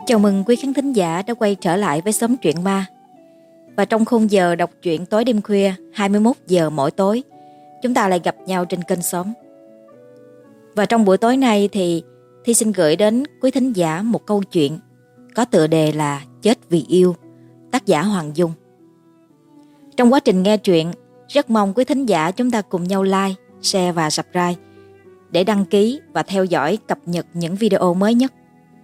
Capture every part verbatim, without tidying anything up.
Chào mừng quý khán thính giả đã quay trở lại với Xóm Truyện Ma. Và trong khung giờ đọc truyện tối đêm khuya hai mươi mốt giờ mỗi tối, chúng ta lại gặp nhau trên kênh Xóm. Và trong buổi tối nay thì Thi xin gửi đến quý thính giả một câu chuyện có tựa đề là Chết vì yêu, tác giả Hoàng Dung. Trong quá trình nghe truyện, rất mong quý thính giả chúng ta cùng nhau like, share và subscribe để đăng ký và theo dõi cập nhật những video mới nhất.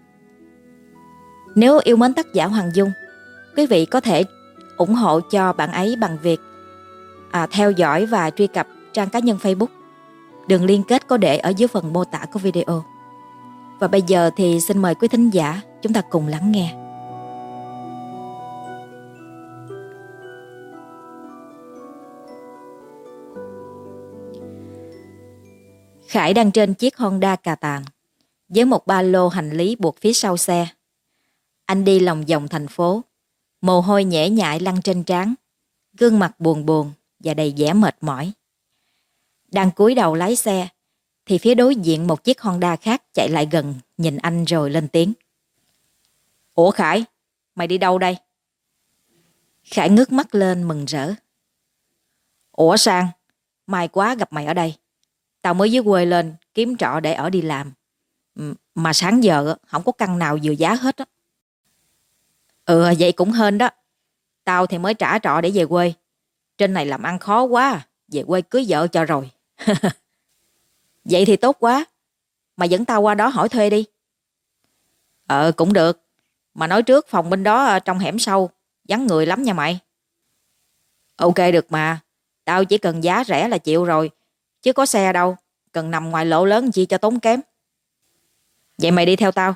Nếu yêu mến tác giả Hoàng Dung, quý vị có thể ủng hộ cho bạn ấy bằng việc à, theo dõi và truy cập trang cá nhân Facebook. Đường liên kết có để ở dưới phần mô tả của video. Và bây giờ thì xin mời quý thính giả chúng ta cùng lắng nghe. Khải đang trên chiếc Honda cà tàng với một ba lô hành lý buộc phía sau xe. Anh đi lòng vòng thành phố, mồ hôi nhễ nhại lăn trên trán, gương mặt buồn buồn và đầy vẻ mệt mỏi. Đang cúi đầu lái xe, thì phía đối diện một chiếc Honda khác chạy lại gần, nhìn anh rồi lên tiếng. Ủa Khải, mày đi đâu đây? Khải ngước mắt lên mừng rỡ. Ủa Sang, may quá gặp mày ở đây. Tao mới dưới quê lên kiếm trọ để ở đi làm. Mà sáng giờ không có căn nào vừa giá hết á. Ừ vậy cũng hên đó. Tao thì mới trả trọ để về quê. Trên này làm ăn khó quá, về quê cưới vợ cho rồi. Vậy thì tốt quá. Mà dẫn tao qua đó hỏi thuê đi. Ờ cũng được. Mà nói trước phòng bên đó trong hẻm sâu, vắng người lắm nha mày. Ok được mà. Tao chỉ cần giá rẻ là chịu rồi. Chứ có xe đâu. Cần nằm ngoài lộ lớn chi cho tốn kém. Vậy mày đi theo tao.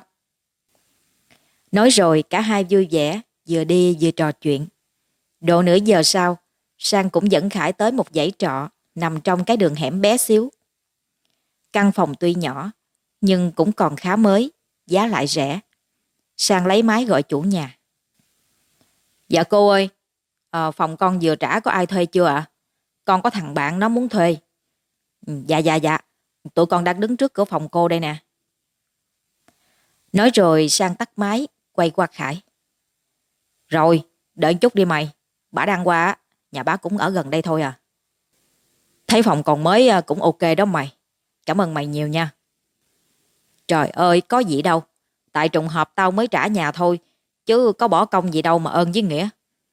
Nói rồi cả hai vui vẻ, vừa đi vừa trò chuyện. Độ nửa giờ sau, Sang cũng dẫn Khải tới một dãy trọ nằm trong cái đường hẻm bé xíu. Căn phòng tuy nhỏ, nhưng cũng còn khá mới, giá lại rẻ. Sang lấy máy gọi chủ nhà. Dạ cô ơi, à, phòng con vừa trả có ai thuê chưa ạ? À? Con có thằng bạn nó muốn thuê. Dạ dạ dạ, tụi con đang đứng trước cửa phòng cô đây nè. Nói rồi Sang tắt máy, quay qua Khải. Rồi, đợi chút đi mày. Bả đang qua, nhà bác cũng ở gần đây thôi à. Thấy phòng còn mới cũng ok đó mày. Cảm ơn mày nhiều nha. Trời ơi, có gì đâu. Tại trùng hợp tao mới trả nhà thôi, chứ có bỏ công gì đâu mà ơn với nghĩa.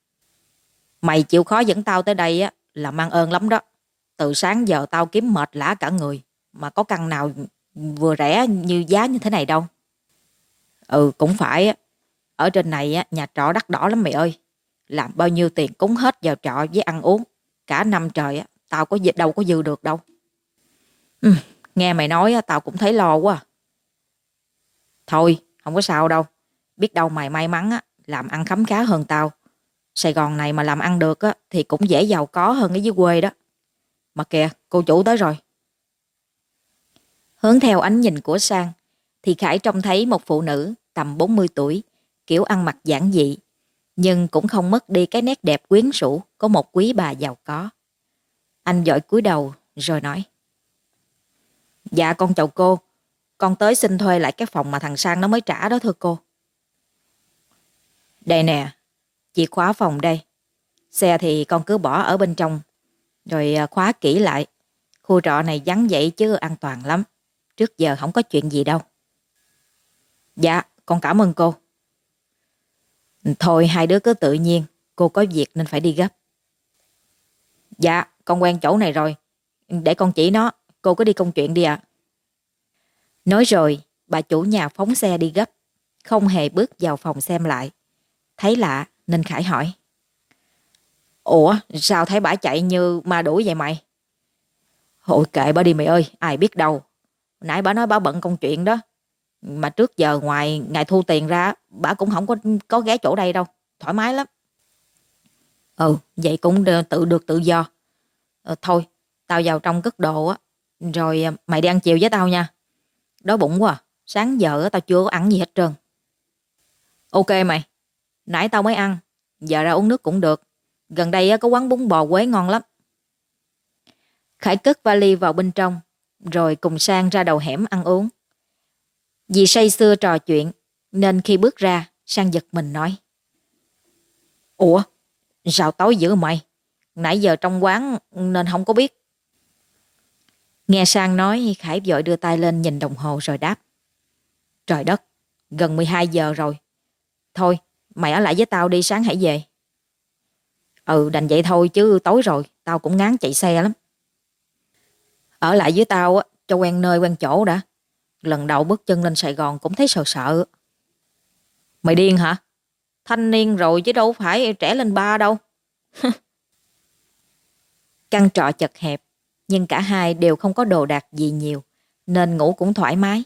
Mày chịu khó dẫn tao tới đây á là mang ơn lắm đó. Từ sáng giờ tao kiếm mệt lả cả người, mà có căn nào vừa rẻ như giá như thế này đâu. Ừ cũng phải á. Ở trên này á, nhà trọ đắt đỏ lắm mày ơi. Làm bao nhiêu tiền cúng hết vào trọ với ăn uống. Cả năm trời á, tao có đâu có dư được đâu. Ừ, nghe mày nói á, tao cũng thấy lo quá. Thôi, không có sao đâu. Biết đâu mày may mắn á, làm ăn khấm khá hơn tao. Sài Gòn này mà làm ăn được á, thì cũng dễ giàu có hơn ở dưới quê đó. Mà kìa, cô chủ tới rồi. Hướng theo ánh nhìn của Sang, thì Khải trông thấy một phụ nữ tầm bốn mươi tuổi, kiểu ăn mặc giản dị, nhưng cũng không mất đi cái nét đẹp quyến rũ của một quý bà giàu có. Anh vội cúi đầu rồi nói. Dạ con chào cô, con tới xin thuê lại cái phòng mà thằng Sang nó mới trả đó thưa cô. Đây nè, chìa khóa phòng đây. Xe thì con cứ bỏ ở bên trong, rồi khóa kỹ lại. Khu trọ này vắng vậy chứ an toàn lắm. Trước giờ không có chuyện gì đâu. Dạ, con cảm ơn cô. Thôi hai đứa cứ tự nhiên, cô có việc nên phải đi gấp. Dạ, con quen chỗ này rồi. Để con chỉ nó, cô cứ đi công chuyện đi ạ. À. Nói rồi, bà chủ nhà phóng xe đi gấp, không hề bước vào phòng xem lại. Thấy lạ nên Khải hỏi. Ủa, sao thấy bả chạy như ma đuổi vậy mày? Hội kệ bả đi mày ơi, ai biết đâu. Nãy bả nói bả bận công chuyện đó. Mà trước giờ ngoài ngày thu tiền ra, bả cũng không có có ghé chỗ đây đâu. Thoải mái lắm. Ừ, vậy cũng tự được tự do. Ờ, thôi, tao vào trong cất đồ á. Rồi mày đi ăn chiều với tao nha. Đói bụng quá, sáng giờ tao chưa có ăn gì hết trơn. Ok mày, nãy tao mới ăn, giờ ra uống nước cũng được. Gần đây có quán bún bò Quế ngon lắm. Khải cất vali vào bên trong, rồi cùng Sang ra đầu hẻm ăn uống. Vì say sưa trò chuyện nên khi bước ra, Sang giật mình nói: Ủa, sao tối dữ mày? Nãy giờ trong quán nên không có biết. Nghe Sang nói, Khải vội đưa tay lên nhìn đồng hồ rồi đáp: Trời đất, gần mười hai giờ rồi. Thôi, mày ở lại với tao đi, sáng hãy về. Ừ, đành vậy thôi chứ tối rồi, tao cũng ngán chạy xe lắm. Ở lại với tao á, cho quen nơi quen chỗ đã. Lần đầu bước chân lên Sài Gòn cũng thấy sợ sợ. Mày điên hả? Thanh niên rồi chứ đâu phải trẻ lên ba đâu. Căn trọ chật hẹp, nhưng cả hai đều không có đồ đạc gì nhiều, nên ngủ cũng thoải mái.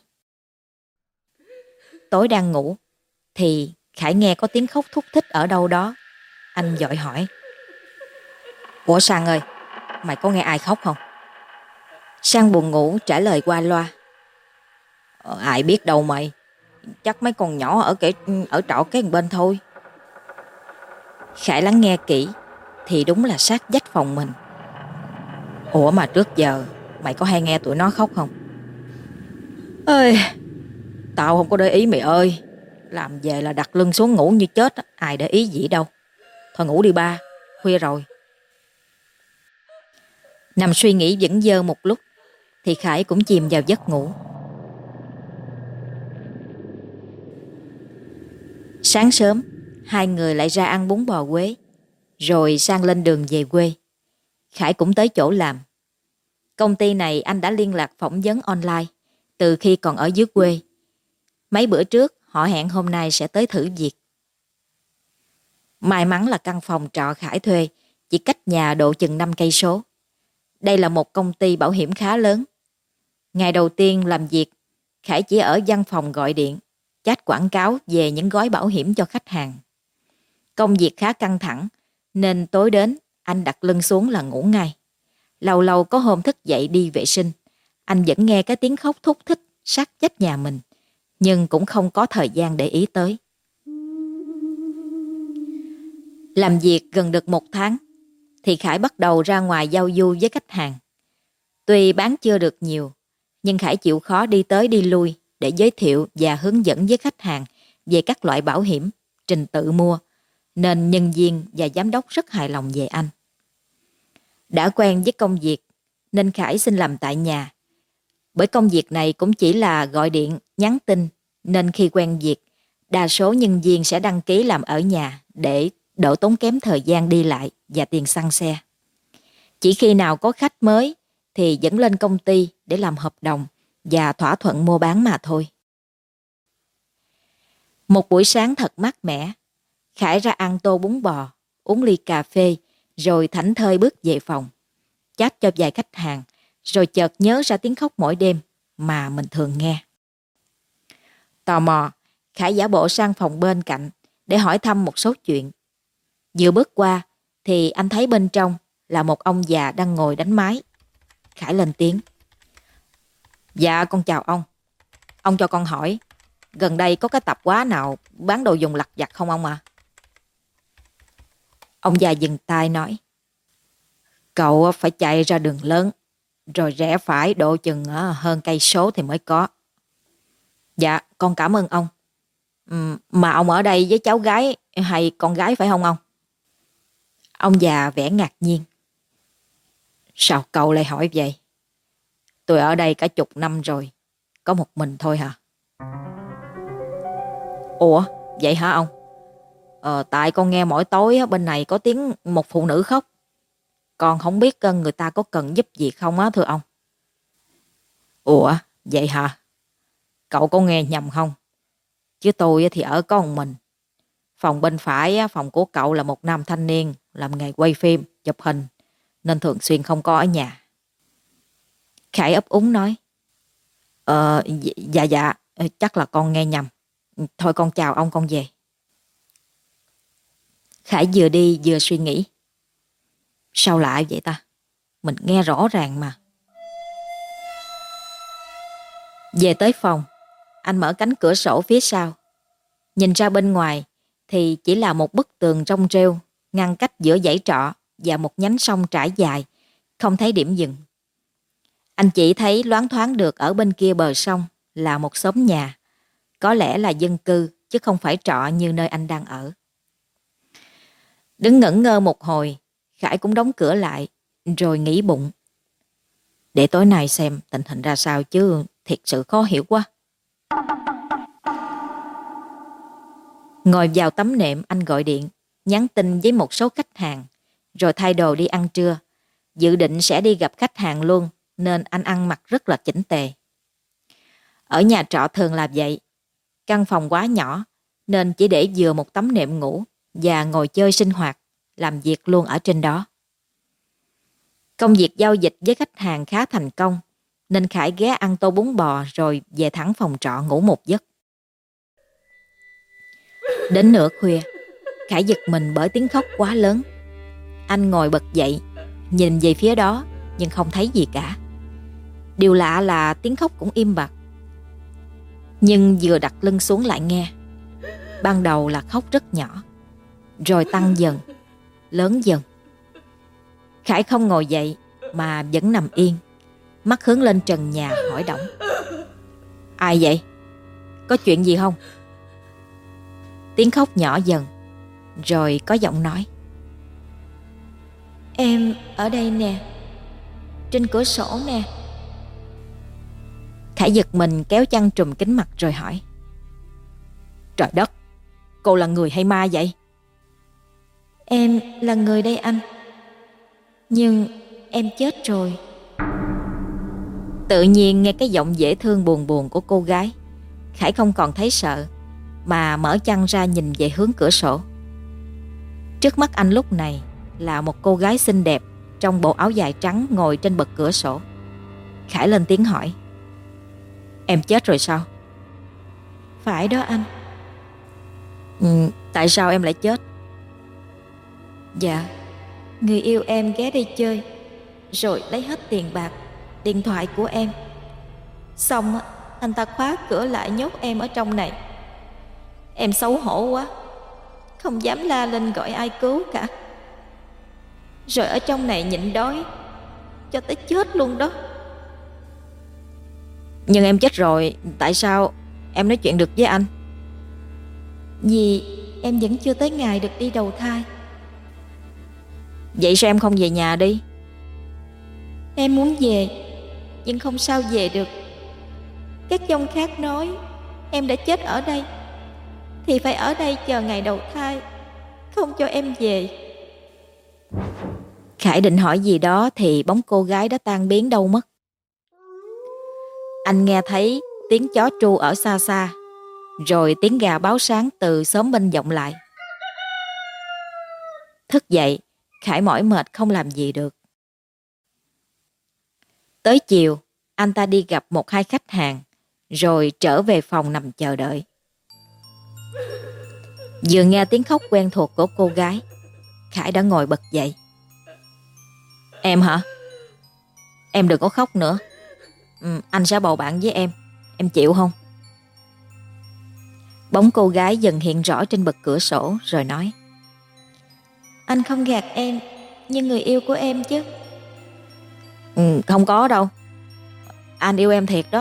Tối đang ngủ, thì Khải nghe có tiếng khóc thút thít ở đâu đó. Anh vội hỏi: Ủa Sang ơi, mày có nghe ai khóc không? Sang buồn ngủ trả lời qua loa: Ờ, ai biết đâu mày, chắc mấy con nhỏ ở kể ở trọ kế bên thôi. Khải lắng nghe kỹ thì đúng là sát vách phòng mình. Ủa mà trước giờ mày có hay nghe tụi nó khóc không? Ơi, tao không có để ý mày ơi. Làm về là đặt lưng xuống ngủ như chết, ai để ý gì đâu. Thôi ngủ đi ba, khuya rồi. Nằm suy nghĩ vẩn vơ một lúc thì Khải cũng chìm vào giấc ngủ. Sáng sớm, hai người lại ra ăn bún bò Quế, rồi sang lên đường về quê. Khải cũng tới chỗ làm. Công ty này anh đã liên lạc phỏng vấn online từ khi còn ở dưới quê. Mấy bữa trước họ hẹn hôm nay sẽ tới thử việc. May mắn là căn phòng trọ Khải thuê chỉ cách nhà độ chừng năm cây số. Đây là một công ty bảo hiểm khá lớn. Ngày đầu tiên làm việc, Khải chỉ ở văn phòng gọi điện, chat quảng cáo về những gói bảo hiểm cho khách hàng. Công việc khá căng thẳng, nên tối đến anh đặt lưng xuống là ngủ ngay. Lâu lâu có hôm thức dậy đi vệ sinh, anh vẫn nghe cái tiếng khóc thút thít sát vách nhà mình, nhưng cũng không có thời gian để ý tới. Làm việc gần được một tháng, thì Khải bắt đầu ra ngoài giao du với khách hàng. Tuy bán chưa được nhiều, nhưng Khải chịu khó đi tới đi lui để giới thiệu và hướng dẫn với khách hàng về các loại bảo hiểm, trình tự mua, nên nhân viên và giám đốc rất hài lòng về anh. Đã quen với công việc, nên Khải xin làm tại nhà. Bởi công việc này cũng chỉ là gọi điện, nhắn tin, nên khi quen việc, đa số nhân viên sẽ đăng ký làm ở nhà để đỡ tốn kém thời gian đi lại và tiền xăng xe. Chỉ khi nào có khách mới thì dẫn lên công ty để làm hợp đồng và thỏa thuận mua bán mà thôi. Một buổi sáng thật mát mẻ, Khải ra ăn tô bún bò, uống ly cà phê, rồi thảnh thơi bước về phòng, chat cho vài khách hàng, rồi chợt nhớ ra tiếng khóc mỗi đêm mà mình thường nghe. Tò mò, Khải giả bộ sang phòng bên cạnh để hỏi thăm một số chuyện. Vừa bước qua thì anh thấy bên trong là một ông già đang ngồi đánh máy. Khải lên tiếng: Dạ con chào ông. Ông cho con hỏi, gần đây có cái tạp hóa nào bán đồ dùng lặt vặt không ông à? Ông già dừng tay nói: Cậu phải chạy ra đường lớn, rồi rẽ phải độ chừng hơn cây số thì mới có. Dạ con cảm ơn ông. Uhm, mà ông ở đây với cháu gái hay con gái phải không ông? Ông già vẻ ngạc nhiên: Sao cậu lại hỏi vậy? Tôi ở đây cả chục năm rồi, có một mình thôi hả? Ủa vậy hả ông? Ờ, tại con nghe mỗi tối bên này có tiếng một phụ nữ khóc. Con không biết người ta có cần giúp gì không á thưa ông. Ủa vậy hả? Cậu có nghe nhầm không? Chứ tôi thì ở có một mình. Phòng bên phải, phòng của cậu là một nam thanh niên làm nghề quay phim, chụp hình, nên thường xuyên không có ở nhà. Khải ấp úng nói: Ờ, dạ dạ, chắc là con nghe nhầm. Thôi con chào ông, con về. Khải vừa đi vừa suy nghĩ: Sao lạ vậy ta? Mình nghe rõ ràng mà. Về tới phòng, anh mở cánh cửa sổ phía sau. Nhìn ra bên ngoài thì chỉ là một bức tường rông rêu ngăn cách giữa dãy trọ và một nhánh sông trải dài, không thấy điểm dừng. Anh chỉ thấy loáng thoáng được ở bên kia bờ sông là một xóm nhà, có lẽ là dân cư chứ không phải trọ như nơi anh đang ở. Đứng ngẩn ngơ một hồi, Khải cũng đóng cửa lại, rồi nghĩ bụng. Để tối nay xem tình hình ra sao chứ thiệt sự khó hiểu quá. Ngồi vào tấm nệm, anh gọi điện, nhắn tin với một số khách hàng, rồi thay đồ đi ăn trưa. Dự định sẽ đi gặp khách hàng luôn, nên anh ăn mặc rất là chỉnh tề. Ở nhà trọ thường là vậy. Căn phòng quá nhỏ, nên chỉ để vừa một tấm nệm ngủ và ngồi chơi sinh hoạt, làm việc luôn ở trên đó. Công việc giao dịch với khách hàng khá thành công, nên Khải ghé ăn tô bún bò rồi về thẳng phòng trọ ngủ một giấc. Đến nửa khuya, Khải giật mình bởi tiếng khóc quá lớn. Anh ngồi bật dậy, nhìn về phía đó nhưng không thấy gì cả. Điều lạ là tiếng khóc cũng im bặt. Nhưng vừa đặt lưng xuống lại nghe. Ban đầu là khóc rất nhỏ, rồi tăng dần, lớn dần. Khải không ngồi dậy mà vẫn nằm yên, mắt hướng lên trần nhà hỏi Đổng. Ai vậy? Có chuyện gì không? Tiếng khóc nhỏ dần, rồi có giọng nói. Em ở đây nè, trên cửa sổ nè. Khải giật mình kéo chăn trùm kín mặt rồi hỏi. Trời đất, cô là người hay ma vậy? Em là người đây anh. Nhưng em chết rồi. Tự nhiên nghe cái giọng dễ thương buồn buồn của cô gái, Khải không còn thấy sợ, mà mở chăn ra nhìn về hướng cửa sổ. Trước mắt anh lúc này là một cô gái xinh đẹp trong bộ áo dài trắng ngồi trên bậc cửa sổ. Khải lên tiếng hỏi. Em chết rồi sao? Phải đó anh. Ừ, tại sao em lại chết? Dạ, người yêu em ghé đây chơi, rồi lấy hết tiền bạc, điện thoại của em. Xong anh ta khóa cửa lại nhốt em ở trong này. Em xấu hổ quá, không dám la lên gọi ai cứu cả. Rồi ở trong này nhịn đói cho tới chết luôn đó. Nhưng em chết rồi, tại sao em nói chuyện được với anh? Vì em vẫn chưa tới ngày được đi đầu thai. Vậy sao em không về nhà đi? Em muốn về, nhưng không sao về được. Các dông khác nói em đã chết ở đây, thì phải ở đây chờ ngày đầu thai, không cho em về. Khải định hỏi gì đó thì bóng cô gái đã tan biến đâu mất. Anh nghe thấy tiếng chó tru ở xa xa, rồi tiếng gà báo sáng từ xóm bên vọng lại. Thức dậy, Khải mỏi mệt không làm gì được. Tới chiều, anh ta đi gặp một hai khách hàng, rồi trở về phòng nằm chờ đợi. Vừa nghe tiếng khóc quen thuộc của cô gái, Khải đã ngồi bật dậy. Em hả? Em đừng có khóc nữa. Ừ, anh sẽ bầu bạn với em. Em chịu không? Bóng cô gái dần hiện rõ trên bậc cửa sổ rồi nói. Anh không gạt em như người yêu của em chứ? Ừ, không có đâu. Anh yêu em thiệt đó.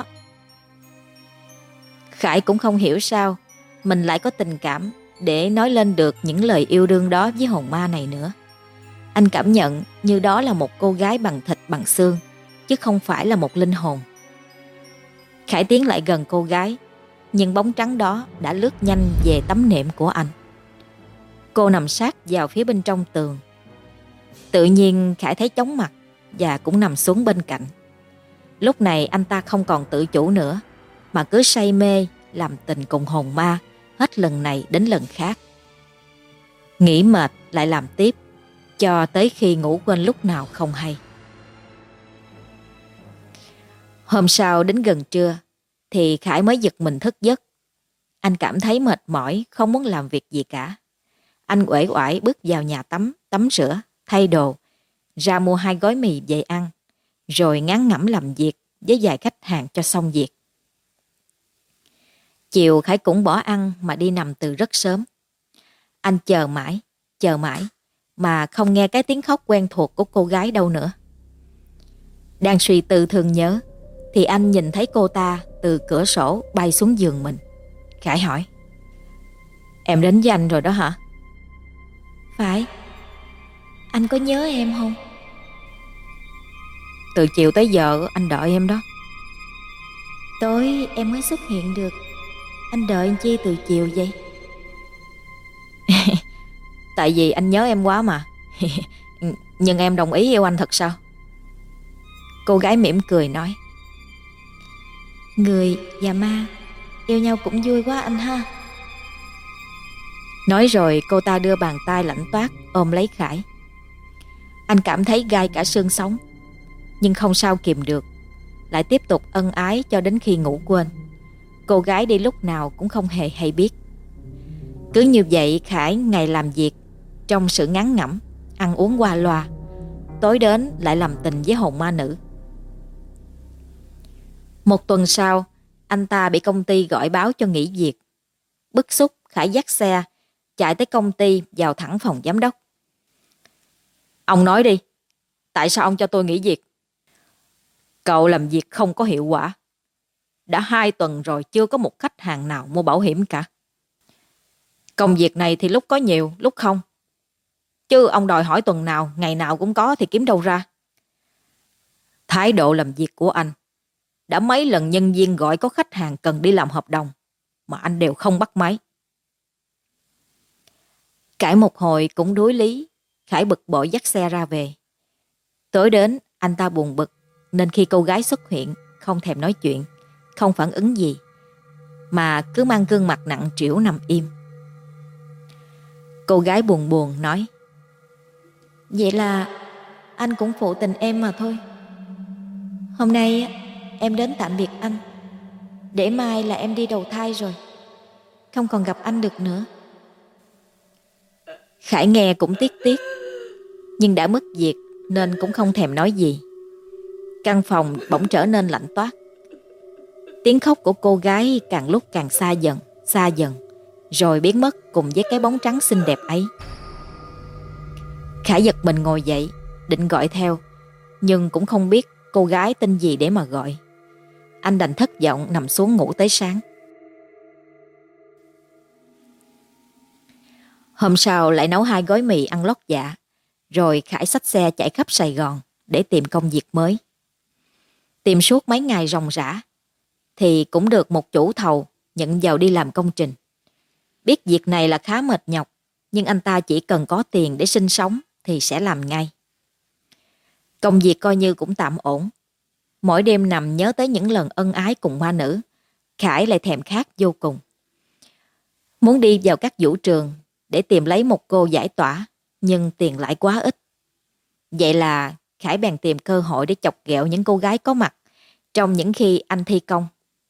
Khải cũng không hiểu sao mình lại có tình cảm để nói lên được những lời yêu đương đó với hồn ma này nữa. Anh cảm nhận như đó là một cô gái bằng thịt bằng xương, chứ không phải là một linh hồn. Khải tiến lại gần cô gái, nhưng bóng trắng đó đã lướt nhanh về tấm nệm của anh. Cô nằm sát vào phía bên trong tường. Tự nhiên Khải thấy chóng mặt và cũng nằm xuống bên cạnh. Lúc này anh ta không còn tự chủ nữa, mà cứ say mê làm tình cùng hồn ma hết lần này đến lần khác. Nghĩ mệt lại làm tiếp, cho tới khi ngủ quên lúc nào không hay. Hôm sau đến gần trưa thì Khải mới giật mình thức giấc. Anh cảm thấy mệt mỏi, không muốn làm việc gì cả. Anh uể oải bước vào nhà tắm, tắm rửa, thay đồ, ra mua hai gói mì về ăn, rồi ngán ngẩm làm việc với vài khách hàng cho xong việc. Chiều Khải cũng bỏ ăn mà đi nằm từ rất sớm. Anh chờ mãi, chờ mãi, mà không nghe cái tiếng khóc quen thuộc của cô gái đâu nữa. Đang suy tư thương nhớ, thì anh nhìn thấy cô ta từ cửa sổ bay xuống giường mình. Khải hỏi. Em đến với anh rồi đó hả? Phải. Anh có nhớ em không? Từ chiều tới giờ anh đợi em đó. Tối em mới xuất hiện được. Anh đợi anh chi từ chiều vậy? Tại vì anh nhớ em quá mà. Nhưng em đồng ý yêu anh thật sao? Cô gái mỉm cười nói. Người và ma yêu nhau cũng vui quá anh ha. Nói rồi cô ta đưa bàn tay lạnh toát ôm lấy Khải. Anh cảm thấy gai cả xương sống, nhưng không sao kìm được, lại tiếp tục ân ái cho đến khi ngủ quên. Cô gái đi lúc nào cũng không hề hay biết. Cứ như vậy Khải ngày làm việc trong sự ngán ngẩm, ăn uống qua loa, tối đến lại làm tình với hồn ma nữ. Một tuần sau, anh ta bị công ty gọi báo cho nghỉ việc. Bức xúc, Khải dắt xe chạy tới công ty, vào thẳng phòng giám đốc. Ông nói đi, tại sao ông cho tôi nghỉ việc? Cậu làm việc không có hiệu quả. Đã hai tuần rồi chưa có một khách hàng nào mua bảo hiểm cả. Công việc này thì lúc có nhiều, lúc không. Chứ ông đòi hỏi tuần nào, ngày nào cũng có thì kiếm đâu ra. Thái độ làm việc của anh, đã mấy lần nhân viên gọi có khách hàng cần đi làm hợp đồng, mà anh đều không bắt máy. Cãi một hồi cũng đối lý, Khải bực bội dắt xe ra về. Tối đến, anh ta buồn bực, nên khi cô gái xuất hiện, không thèm nói chuyện, không phản ứng gì, mà cứ mang gương mặt nặng trĩu nằm im. Cô gái buồn buồn nói. Vậy là anh cũng phụ tình em mà thôi. Hôm nay em đến tạm biệt anh, để mai là em đi đầu thai rồi, không còn gặp anh được nữa. Khải nghe cũng tiếc tiếc, nhưng đã mất việc nên cũng không thèm nói gì. Căn phòng bỗng trở nên lạnh toát. Tiếng khóc của cô gái càng lúc càng xa dần, xa dần, rồi biến mất cùng với cái bóng trắng xinh đẹp ấy. Khải giật mình ngồi dậy, định gọi theo, nhưng cũng không biết cô gái tên gì để mà gọi. Anh đành thất vọng nằm xuống ngủ tới sáng. Hôm sau lại nấu hai gói mì ăn lót dạ, rồi Khải xách xe chạy khắp Sài Gòn để tìm công việc mới. Tìm suốt mấy ngày ròng rã, thì cũng được một chủ thầu nhận vào đi làm công trình. Biết việc này là khá mệt nhọc, nhưng anh ta chỉ cần có tiền để sinh sống thì sẽ làm ngay. Công việc coi như cũng tạm ổn. Mỗi đêm nằm nhớ tới những lần ân ái cùng ma nữ, Khải lại thèm khát vô cùng. Muốn đi vào các vũ trường để tìm lấy một cô giải tỏa, nhưng tiền lại quá ít. Vậy là Khải bèn tìm cơ hội để chọc ghẹo những cô gái có mặt trong những khi anh thi công.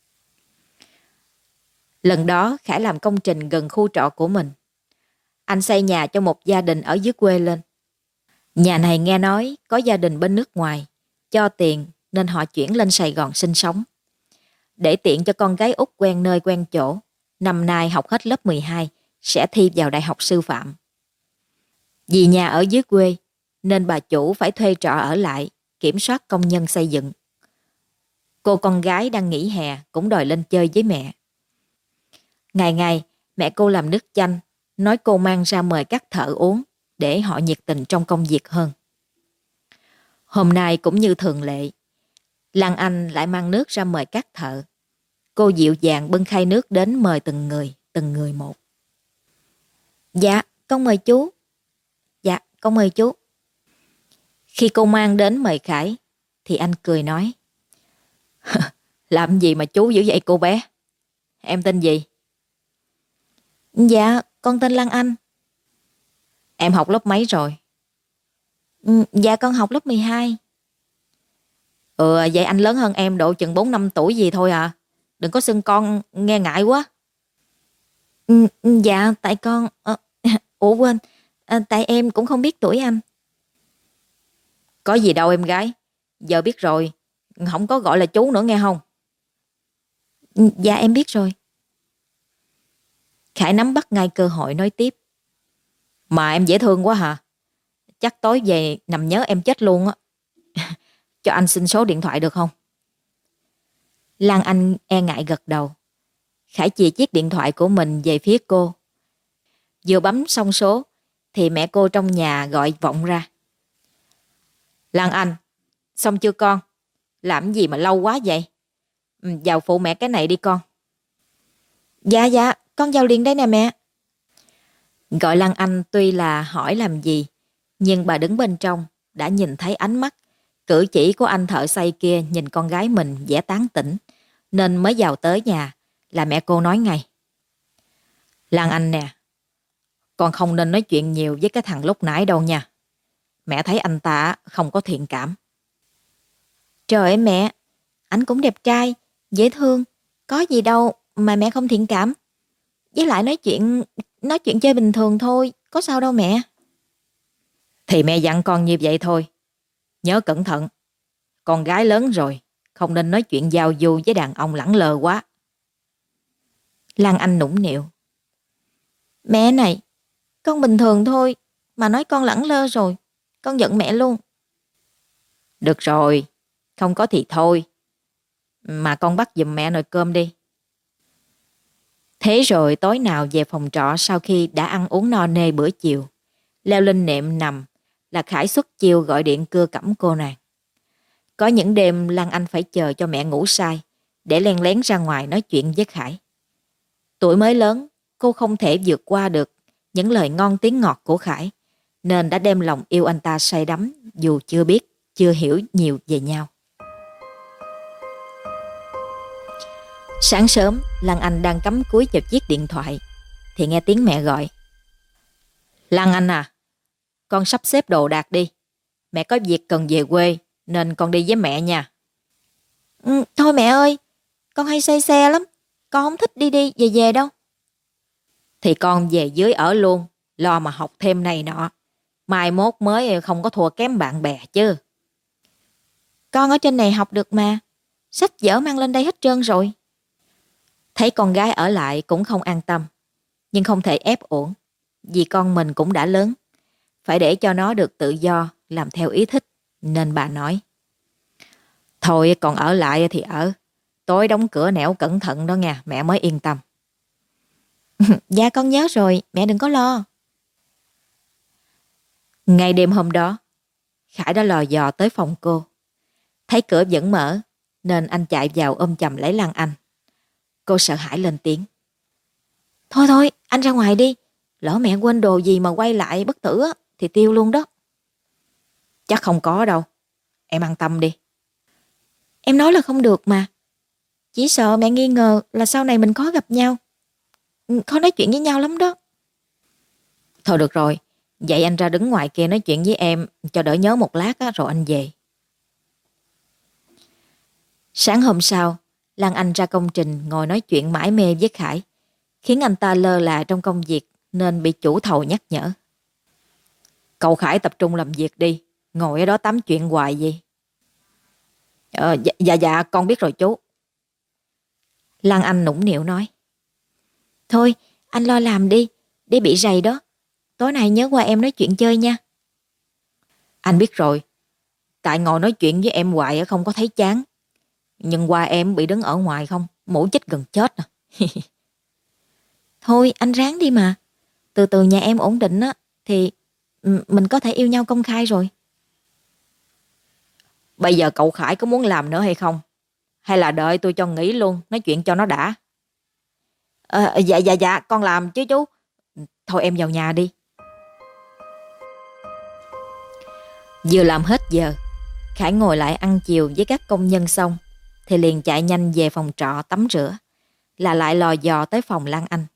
Lần đó Khải làm công trình gần khu trọ của mình. Anh xây nhà cho một gia đình ở dưới quê lên. Nhà này nghe nói có gia đình bên nước ngoài cho tiền nên họ chuyển lên Sài Gòn sinh sống. Để tiện cho con gái út quen nơi quen chỗ, năm nay học hết lớp mười hai sẽ thi vào đại học sư phạm. Vì nhà ở dưới quê nên bà chủ phải thuê trọ ở lại, kiểm soát công nhân xây dựng. Cô con gái đang nghỉ hè cũng đòi lên chơi với mẹ. Ngày ngày mẹ cô làm nước chanh, nói cô mang ra mời các thợ uống để họ nhiệt tình trong công việc hơn. Hôm nay cũng như thường lệ, Lan Anh lại mang nước ra mời các thợ. Cô dịu dàng bưng khay nước đến mời từng người, từng người một. Dạ, con mời chú. Dạ, con mời chú. Khi cô mang đến mời Khải, thì anh cười nói. Làm gì mà chú dữ vậy cô bé? Em tên gì? Dạ, con tên Lan Anh. Em học lớp mấy rồi? Ừ, dạ con học lớp mười hai. Ừ, vậy anh lớn hơn em độ chừng bốn năm tuổi gì thôi à. Đừng có xưng con nghe ngại quá. Ừ, dạ, tại con... À, ủa quên, à, tại em cũng không biết tuổi anh. Có gì đâu em gái. Giờ biết rồi, không có gọi là chú nữa nghe không? Ừ, dạ em biết rồi. Khải nắm bắt ngay cơ hội nói tiếp. Mà em dễ thương quá hả? Chắc tối về nằm nhớ em chết luôn á. Cho anh xin số điện thoại được không? Lan Anh e ngại gật đầu. Khải chìa chiếc điện thoại của mình về phía cô. Vừa bấm xong số thì mẹ cô trong nhà gọi vọng ra. Lan Anh, xong chưa con? Làm gì mà lâu quá vậy? Ừ, vào phụ mẹ cái này đi con. Dạ dạ, con vào liền đây nè mẹ. Gọi Lan Anh tuy là hỏi làm gì, nhưng bà đứng bên trong đã nhìn thấy ánh mắt, cử chỉ của anh thợ xây kia nhìn con gái mình vẻ tán tỉnh, nên mới vào tới nhà là mẹ cô nói ngay. Lan Anh nè, con không nên nói chuyện nhiều với cái thằng lúc nãy đâu nha. Mẹ thấy anh ta không có thiện cảm. Trời ơi mẹ, anh cũng đẹp trai, dễ thương, có gì đâu mà mẹ không thiện cảm. Với lại nói chuyện nói chuyện chơi bình thường thôi, có sao đâu mẹ. Thì mẹ dặn con như vậy thôi. Nhớ cẩn thận. Con gái lớn rồi, không nên nói chuyện giao du với đàn ông lẳng lơ quá. Lan Anh nũng nịu. Mẹ này, con bình thường thôi, mà nói con lẳng lơ rồi, con giận mẹ luôn. Được rồi, không có thì thôi. Mà con bắt giùm mẹ nồi cơm đi. Thế rồi tối nào về phòng trọ sau khi đã ăn uống no nê bữa chiều, leo lên nệm nằm là Khải xuất chiêu gọi điện cưa cẩm cô nàng. Có những đêm Lan Anh phải chờ cho mẹ ngủ say để len lén ra ngoài nói chuyện với Khải. Tuổi mới lớn, cô không thể vượt qua được những lời ngon tiếng ngọt của Khải, nên đã đem lòng yêu anh ta say đắm dù chưa biết, chưa hiểu nhiều về nhau. Sáng sớm, Lan Anh đang cắm cúi vào chiếc điện thoại thì nghe tiếng mẹ gọi. Lan Anh à, con sắp xếp đồ đạc đi. Mẹ có việc cần về quê nên con đi với mẹ nha. Ừ, thôi mẹ ơi, con hay say xe lắm, con không thích đi đi về về đâu. Thì con về dưới ở luôn, lo mà học thêm này nọ. Mai mốt mới không có thua kém bạn bè chứ. Con ở trên này học được mà, sách vở mang lên đây hết trơn rồi. Thấy con gái ở lại cũng không an tâm, nhưng không thể ép uổng, vì con mình cũng đã lớn, phải để cho nó được tự do làm theo ý thích, nên bà nói. Thôi còn ở lại thì ở, tối đóng cửa nẻo cẩn thận đó nha, mẹ mới yên tâm. Dạ con nhớ rồi, mẹ đừng có lo. Ngay đêm hôm đó, Khải đã lò dò tới phòng cô. Thấy cửa vẫn mở, nên anh chạy vào ôm chầm lấy Lan Anh. Cô sợ hãi lên tiếng. Thôi thôi, anh ra ngoài đi. Lỡ mẹ quên đồ gì mà quay lại bất tử á, thì tiêu luôn đó. Chắc không có đâu. Em an tâm đi. Em nói là không được mà. Chỉ sợ mẹ nghi ngờ là sau này mình có gặp nhau. Khó nói chuyện với nhau lắm đó. Thôi được rồi. Vậy anh ra đứng ngoài kia nói chuyện với em cho đỡ nhớ một lát á, rồi anh về. Sáng hôm sau, Lan Anh ra công trình ngồi nói chuyện mải mê với Khải, khiến anh ta lơ là trong công việc nên bị chủ thầu nhắc nhở. Cậu Khải tập trung làm việc đi, ngồi ở đó tám chuyện hoài gì. Ờ, dạ, dạ dạ con biết rồi chú. Lan Anh nũng nịu nói. Thôi anh lo làm đi, để bị rầy đó. Tối nay nhớ qua em nói chuyện chơi nha. Anh biết rồi, tại ngồi nói chuyện với em hoài không có thấy chán. Nhưng qua em bị đứng ở ngoài không, mổ chích gần chết à. Thôi anh ráng đi mà. Từ từ nhà em ổn định á, thì mình có thể yêu nhau công khai rồi. Bây giờ cậu Khải có muốn làm nữa hay không? Hay là đợi tôi cho nghỉ luôn, nói chuyện cho nó đã. À, dạ dạ dạ, con làm chứ chú. Thôi em vào nhà đi. Vừa làm hết giờ, Khải ngồi lại ăn chiều với các công nhân xong, thì liền chạy nhanh về phòng trọ tắm rửa, là lại lò dò tới phòng Lan Anh.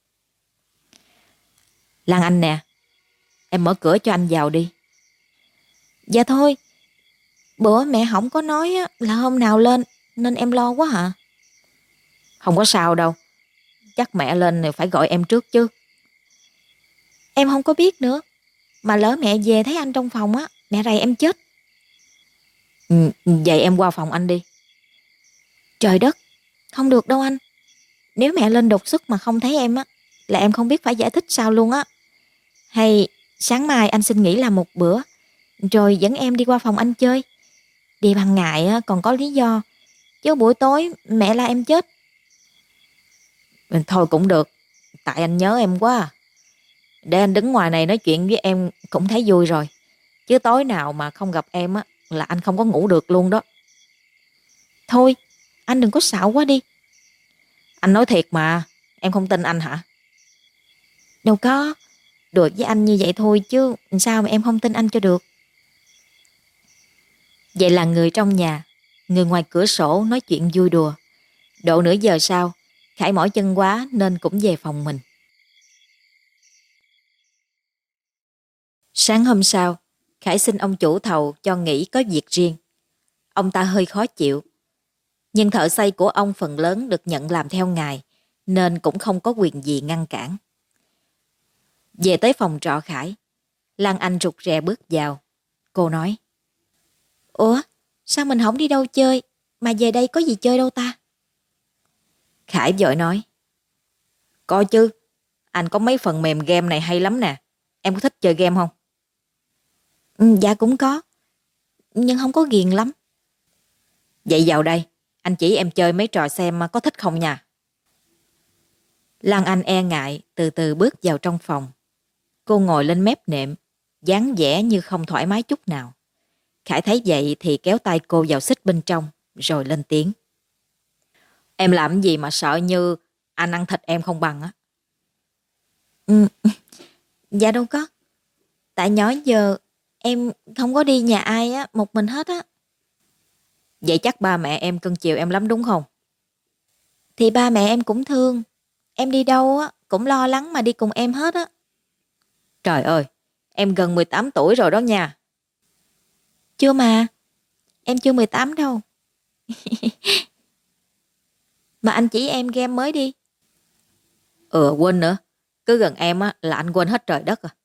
Lan Anh nè, em mở cửa cho anh vào đi. Dạ thôi, bữa mẹ không có nói là hôm nào lên, nên em lo quá hả? Không có sao đâu, chắc mẹ lên phải gọi em trước chứ. Em không có biết nữa, mà lỡ mẹ về thấy anh trong phòng á, mẹ rầy em chết. Ừ, vậy em qua phòng anh đi. Trời đất, không được đâu anh. Nếu mẹ lên đột xuất mà không thấy em á, là em không biết phải giải thích sao luôn á. Hay sáng mai anh xin nghỉ làm một bữa, rồi dẫn em đi qua phòng anh chơi. Đi ban ngày á, còn có lý do, chứ buổi tối mẹ la em chết. Thôi cũng được, tại anh nhớ em quá. Để anh đứng ngoài này nói chuyện với em cũng thấy vui rồi. Chứ tối nào mà không gặp em á là anh không có ngủ được luôn đó. Thôi, anh đừng có xạo quá đi. Anh nói thiệt mà, em không tin anh hả? Đâu có, đùa với anh như vậy thôi chứ sao mà em không tin anh cho được. Vậy là người trong nhà, người ngoài cửa sổ nói chuyện vui đùa. Độ nửa giờ sau, Khải mỏi chân quá nên cũng về phòng mình. Sáng hôm sau, Khải xin ông chủ thầu cho nghỉ có việc riêng. Ông ta hơi khó chịu. Nhưng thợ xây của ông phần lớn được nhận làm theo ngày, nên cũng không có quyền gì ngăn cản. Về tới phòng trọ Khải, Lan Anh rụt rè bước vào. Cô nói: Ủa, sao mình không đi đâu chơi, mà về đây có gì chơi đâu ta? Khải vội nói: Có chứ, anh có mấy phần mềm game này hay lắm nè. Em có thích chơi game không? Ừ, dạ cũng có, nhưng không có ghiền lắm. Vậy vào đây, anh chỉ em chơi mấy trò xem có thích không nha. Lan Anh e ngại từ từ bước vào trong phòng. Cô ngồi lên mép nệm, dáng vẻ như không thoải mái chút nào. Khải thấy vậy thì kéo tay cô vào xích bên trong, rồi lên tiếng: Em làm gì mà sợ như anh ăn thịt em không bằng á? Ừ, dạ đâu có. Tại nhỏ giờ em không có đi nhà ai á, một mình hết á. Vậy chắc ba mẹ em cưng chiều em lắm đúng không? Thì ba mẹ em cũng thương. Em đi đâu á, cũng lo lắng mà đi cùng em hết á. Trời ơi, em gần mười tám tuổi rồi đó nha. Chưa mà, em chưa mười tám đâu. Mà anh chỉ em game mới đi. Ừ, quên nữa. Cứ gần em á là anh quên hết trời đất à.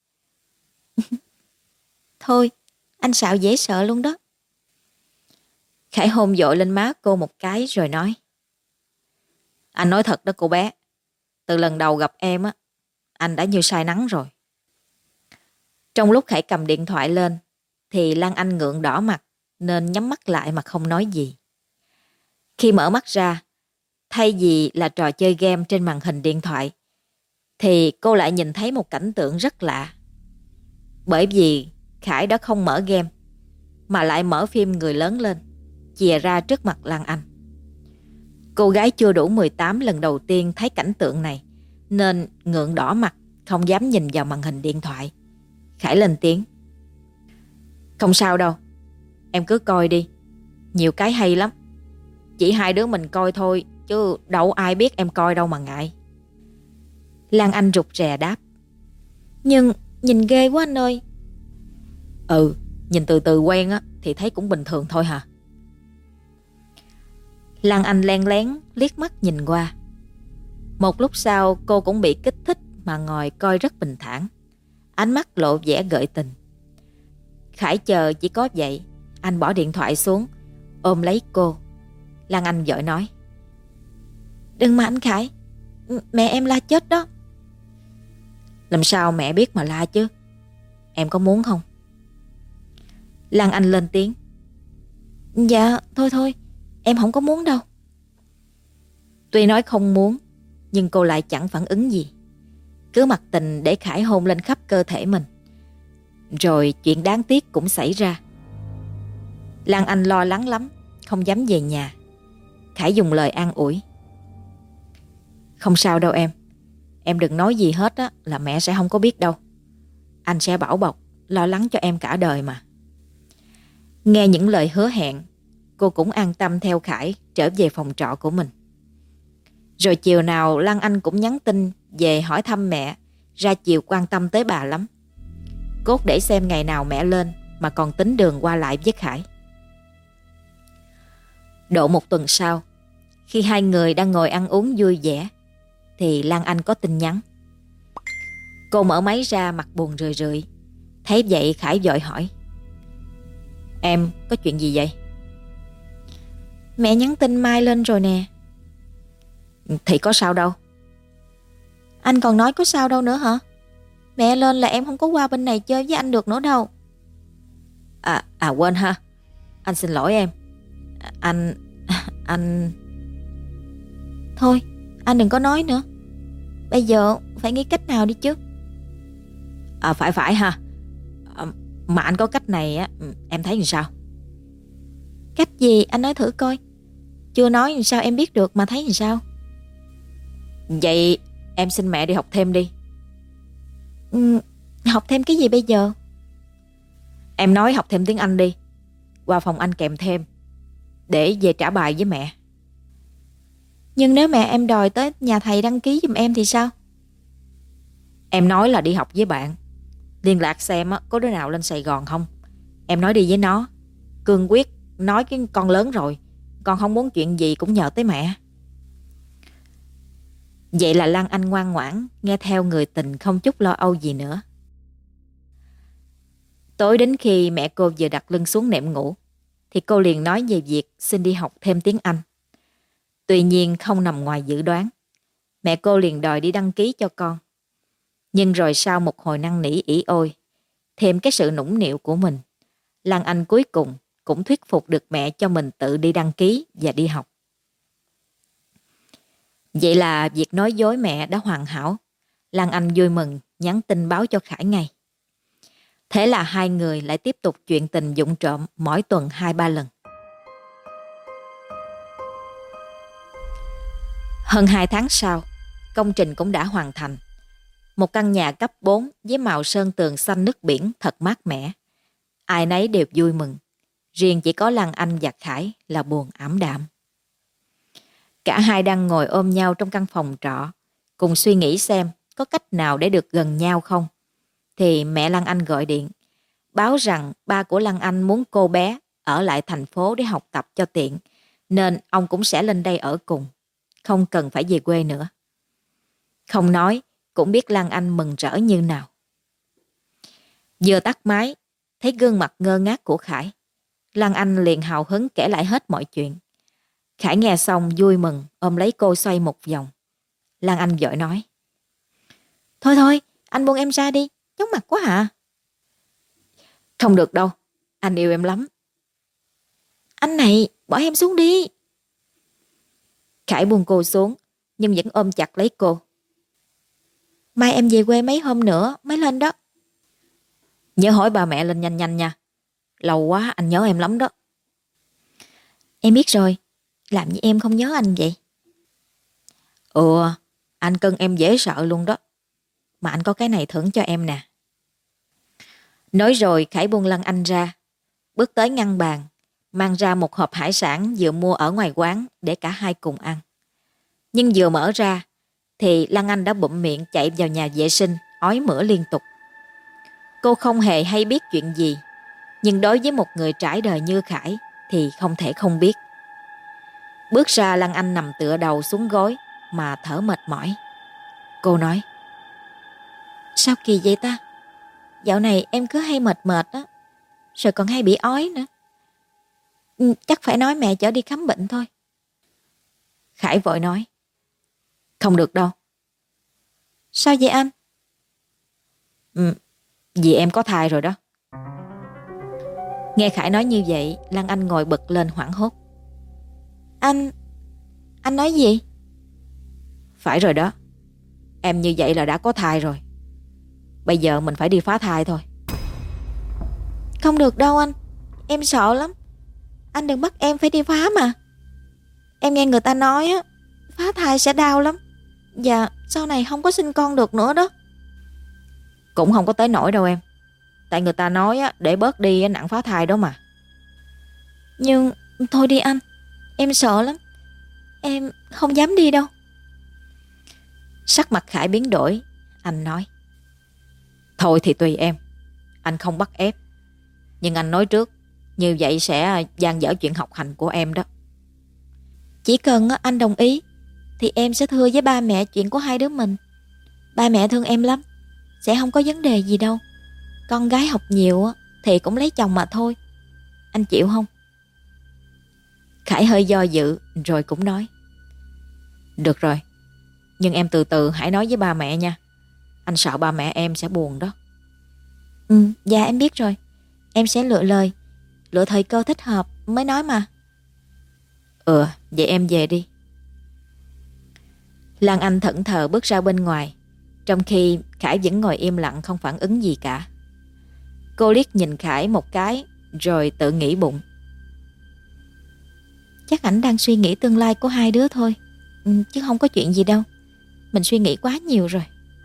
Thôi, anh xạo dễ sợ luôn đó. Khải hôn dội lên má cô một cái rồi nói: Anh nói thật đó cô bé. Từ lần đầu gặp em á, anh đã như say nắng rồi. Trong lúc Khải cầm điện thoại lên, thì Lan Anh ngượng đỏ mặt nên nhắm mắt lại mà không nói gì. Khi mở mắt ra, thay vì là trò chơi game trên màn hình điện thoại, thì cô lại nhìn thấy một cảnh tượng rất lạ. Bởi vì Khải đã không mở game, mà lại mở phim người lớn lên, chìa ra trước mặt Lan Anh. Cô gái chưa đủ mười tám lần đầu tiên thấy cảnh tượng này, nên ngượng đỏ mặt, không dám nhìn vào màn hình điện thoại. Khải lên tiếng: Không sao đâu, em cứ coi đi, nhiều cái hay lắm. Chỉ hai đứa mình coi thôi, chứ đâu ai biết em coi đâu mà ngại. Lan Anh rụt rè đáp: Nhưng nhìn ghê quá anh ơi. Ừ, nhìn từ từ quen á thì thấy cũng bình thường thôi hả. Lan Anh len lén liếc mắt nhìn qua. Một lúc sau cô cũng bị kích thích mà ngồi coi rất bình thản, ánh mắt lộ vẻ gợi tình. Khải chờ chỉ có vậy, anh bỏ điện thoại xuống, ôm lấy cô. Lan Anh vội nói: Đừng mà anh Khải, mẹ em la chết đó. Làm sao mẹ biết mà la chứ? Em có muốn không? Lan Anh lên tiếng: Dạ thôi thôi, em không có muốn đâu. Tuy nói không muốn, nhưng cô lại chẳng phản ứng gì, cứ mặc tình để Khải hôn lên khắp cơ thể mình. Rồi chuyện đáng tiếc cũng xảy ra. Lan Anh lo lắng lắm, không dám về nhà. Khải dùng lời an ủi: Không sao đâu em. Em đừng nói gì hết á, là mẹ sẽ không có biết đâu. Anh sẽ bảo bọc, lo lắng cho em cả đời mà. Nghe những lời hứa hẹn, cô cũng an tâm theo Khải trở về phòng trọ của mình. Rồi chiều nào Lan Anh cũng nhắn tin về hỏi thăm mẹ, ra chiều quan tâm tới bà lắm. Cốt để xem ngày nào mẹ lên mà còn tính đường qua lại với Khải. Độ một tuần sau, khi hai người đang ngồi ăn uống vui vẻ, thì Lan Anh có tin nhắn. Cô mở máy ra mặt buồn rười rượi. Thấy vậy Khải vội hỏi: Em có chuyện gì vậy? Mẹ nhắn tin mai lên rồi nè. Thì có sao đâu. Anh còn nói có sao đâu nữa hả? Mẹ lên là em không có qua bên này chơi với anh được nữa đâu. À, à quên ha. Anh xin lỗi em. Anh... Anh... Thôi, anh đừng có nói nữa. Bây giờ phải nghĩ cách nào đi chứ. À phải phải ha. À, mà anh có cách này á, em thấy làm sao? Cách gì anh nói thử coi. Chưa nói làm sao em biết được mà thấy làm sao? Vậy em xin mẹ đi học thêm đi. Ừ, học thêm cái gì bây giờ? Em nói học thêm tiếng Anh đi. Qua phòng anh kèm thêm, để về trả bài với mẹ. Nhưng nếu mẹ em đòi tới nhà thầy đăng ký giùm em thì sao? Em nói là đi học với bạn, liên lạc xem có đứa nào lên Sài Gòn không. Em nói đi với nó, cương quyết nói cái con lớn rồi, con không muốn chuyện gì cũng nhờ tới mẹ. Vậy là Lan Anh ngoan ngoãn nghe theo người tình, không chút lo âu gì nữa. Tối đến khi mẹ cô vừa đặt lưng xuống nệm ngủ thì cô liền nói về việc xin đi học thêm tiếng Anh. Tuy nhiên không nằm ngoài dự đoán, mẹ cô liền đòi đi đăng ký cho con. Nhưng rồi sau một hồi năn nỉ ỉ ôi, thêm cái sự nũng nịu của mình, Lan Anh cuối cùng cũng thuyết phục được mẹ cho mình tự đi đăng ký và đi học. Vậy là việc nói dối mẹ đã hoàn hảo. Lan Anh vui mừng nhắn tin báo cho Khải ngay. Thế là hai người lại tiếp tục chuyện tình vụng trộm mỗi tuần hai ba lần. Hơn hai tháng sau, công trình cũng đã hoàn thành. Một căn nhà cấp bốn với màu sơn tường xanh nước biển thật mát mẻ. Ai nấy đều vui mừng. Riêng chỉ có Lan Anh và Khải là buồn ảm đạm. Cả hai đang ngồi ôm nhau trong căn phòng trọ, cùng suy nghĩ xem có cách nào để được gần nhau không. Thì mẹ Lan Anh gọi điện, báo rằng ba của Lan Anh muốn cô bé ở lại thành phố để học tập cho tiện, nên ông cũng sẽ lên đây ở cùng, không cần phải về quê nữa. Không nói, cũng biết Lan Anh mừng rỡ như nào. Vừa tắt máy, thấy gương mặt ngơ ngác của Khải, Lan Anh liền hào hứng kể lại hết mọi chuyện. Khải nghe xong vui mừng, ôm lấy cô xoay một vòng. Lan Anh vội nói: Thôi thôi, anh buông em ra đi, chóng mặt quá hả? Không được đâu, anh yêu em lắm. Anh này, bỏ em xuống đi. Khải buông cô xuống, nhưng vẫn ôm chặt lấy cô. Mai em về quê mấy hôm nữa mới lên đó. Nhớ hỏi ba mẹ lên nhanh nhanh nha. Lâu quá anh nhớ em lắm đó. Em biết rồi, làm như em không nhớ anh vậy. Ừ, anh cưng em dễ sợ luôn đó. Mà anh có cái này thưởng cho em nè. Nói rồi Khải buông Lan Anh ra, bước tới ngăn bàn, mang ra một hộp hải sản vừa mua ở ngoài quán để cả hai cùng ăn. Nhưng vừa mở ra thì Lan Anh đã bụm miệng chạy vào nhà vệ sinh, ói mửa liên tục. Cô không hề hay biết chuyện gì, nhưng đối với một người trải đời như Khải thì không thể không biết. Bước ra, Lan Anh nằm tựa đầu xuống gối mà thở mệt mỏi. Cô nói: Sao kỳ vậy ta? Dạo này em cứ hay mệt mệt á, rồi còn hay bị ói nữa. Ừ, chắc phải nói mẹ chở đi khám bệnh thôi. Khải vội nói: Không được đâu. Sao vậy anh? Ừ, vì em có thai rồi đó. Nghe Khải nói như vậy, Lan Anh ngồi bật lên hoảng hốt. Anh... Anh nói gì? Phải rồi đó. Em như vậy là đã có thai rồi. Bây giờ mình phải đi phá thai thôi. Không được đâu anh. Em sợ lắm. Anh đừng bắt em phải đi phá mà. Em nghe người ta nói á, phá thai sẽ đau lắm. Và sau này không có sinh con được nữa đó. Cũng không có tới nỗi đâu em. Tại người ta nói á, để bớt đi nặng phá thai đó mà. Nhưng thôi đi anh. Em sợ lắm. Em không dám đi đâu. Sắc mặt Khải biến đổi. Anh nói: Thôi thì tùy em. Anh không bắt ép. Nhưng anh nói trước, như vậy sẽ dang dở chuyện học hành của em đó. Chỉ cần anh đồng ý thì em sẽ thưa với ba mẹ chuyện của hai đứa mình. Ba mẹ thương em lắm, sẽ không có vấn đề gì đâu. Con gái học nhiều thì cũng lấy chồng mà thôi. Anh chịu không? Khải hơi do dự rồi cũng nói: Được rồi, nhưng em từ từ hãy nói với ba mẹ nha. Anh sợ ba mẹ em sẽ buồn đó. Ừ, dạ em biết rồi. Em sẽ lựa lời, lựa thời cơ thích hợp mới nói mà. Ừ, vậy em về đi. Lan Anh thẫn thờ bước ra bên ngoài. trong khi Khải vẫn ngồi im lặng không phản ứng gì cả. Cô liếc nhìn Khải một cái rồi tự nghĩ bụng. Chắc ảnh đang suy nghĩ tương lai của hai đứa thôi, ừ, chứ không có chuyện gì đâu. Mình suy nghĩ quá nhiều rồi.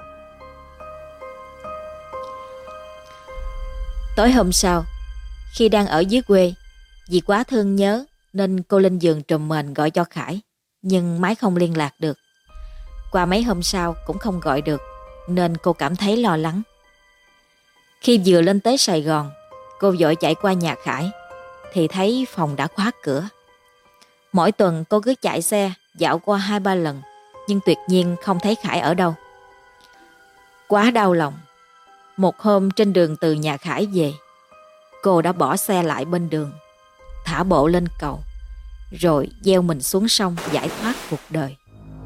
Tối hôm sau, khi đang ở dưới quê, vì quá thương nhớ nên cô lên giường trùm mền gọi cho Khải, nhưng máy không liên lạc được. Qua mấy hôm sau cũng không gọi được, nên cô cảm thấy lo lắng. Khi vừa lên tới Sài Gòn, cô vội chạy qua nhà Khải, thì thấy phòng đã khóa cửa. Mỗi tuần cô cứ chạy xe dạo qua hai ba lần, nhưng tuyệt nhiên không thấy Khải ở đâu. Quá đau lòng, một hôm trên đường từ nhà Khải về, cô đã bỏ xe lại bên đường, thả bộ lên cầu, rồi gieo mình xuống sông giải thoát cuộc đời.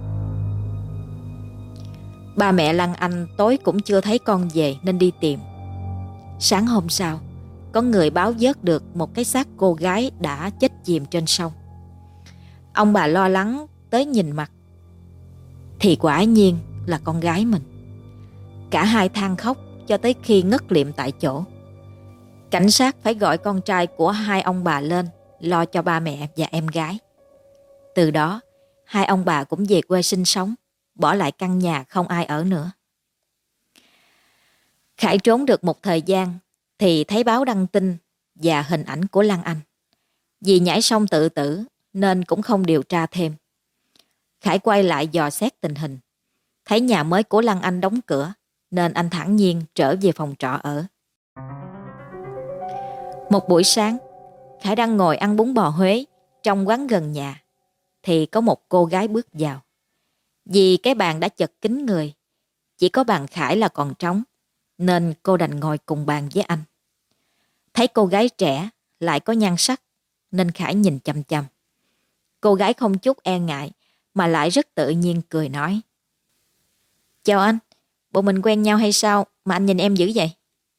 Ba mẹ Lan Anh tối cũng chưa thấy con về nên đi tìm. Sáng hôm sau, có người báo vớt được một cái xác cô gái đã chết chìm trên sông. Ông bà lo lắng tới nhìn mặt, thì quả nhiên là con gái mình. Cả hai than khóc cho tới khi ngất liệm tại chỗ. Cảnh sát phải gọi con trai của hai ông bà lên lo cho ba mẹ và em gái. Từ đó, hai ông bà cũng về quê sinh sống, bỏ lại căn nhà không ai ở nữa. Khải trốn được một thời gian thì thấy báo đăng tin và hình ảnh của Lan Anh. Vì nhảy sông tự tử nên cũng không điều tra thêm. Khải quay lại dò xét tình hình, thấy nhà mới của Lan Anh đóng cửa nên anh thản nhiên trở về phòng trọ ở. Một buổi sáng, Khải đang ngồi ăn bún bò Huế trong quán gần nhà, thì có một cô gái bước vào. Vì cái bàn đã chật kín người, chỉ có bàn Khải là còn trống, nên cô đành ngồi cùng bàn với anh. Thấy cô gái trẻ lại có nhan sắc nên Khải nhìn chằm chằm. Cô gái không chút e ngại mà lại rất tự nhiên cười nói: "Chào anh, bộ mình quen nhau hay sao mà anh nhìn em dữ vậy?"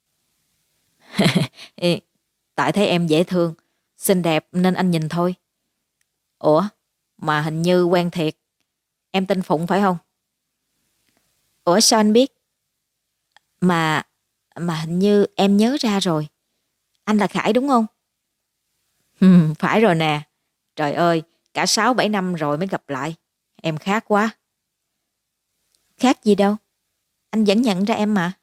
"Tại thấy em dễ thương, xinh đẹp nên anh nhìn thôi." "Ủa, mà hình như quen thiệt. Em tên Phụng phải không?" "Ủa sao anh biết?" Mà mà hình như em nhớ ra rồi. Anh là Khải đúng không?" Ừ, phải rồi nè. Trời ơi, cả sáu bảy năm rồi mới gặp lại. Em khác quá." "Khác gì đâu, anh vẫn nhận ra em mà."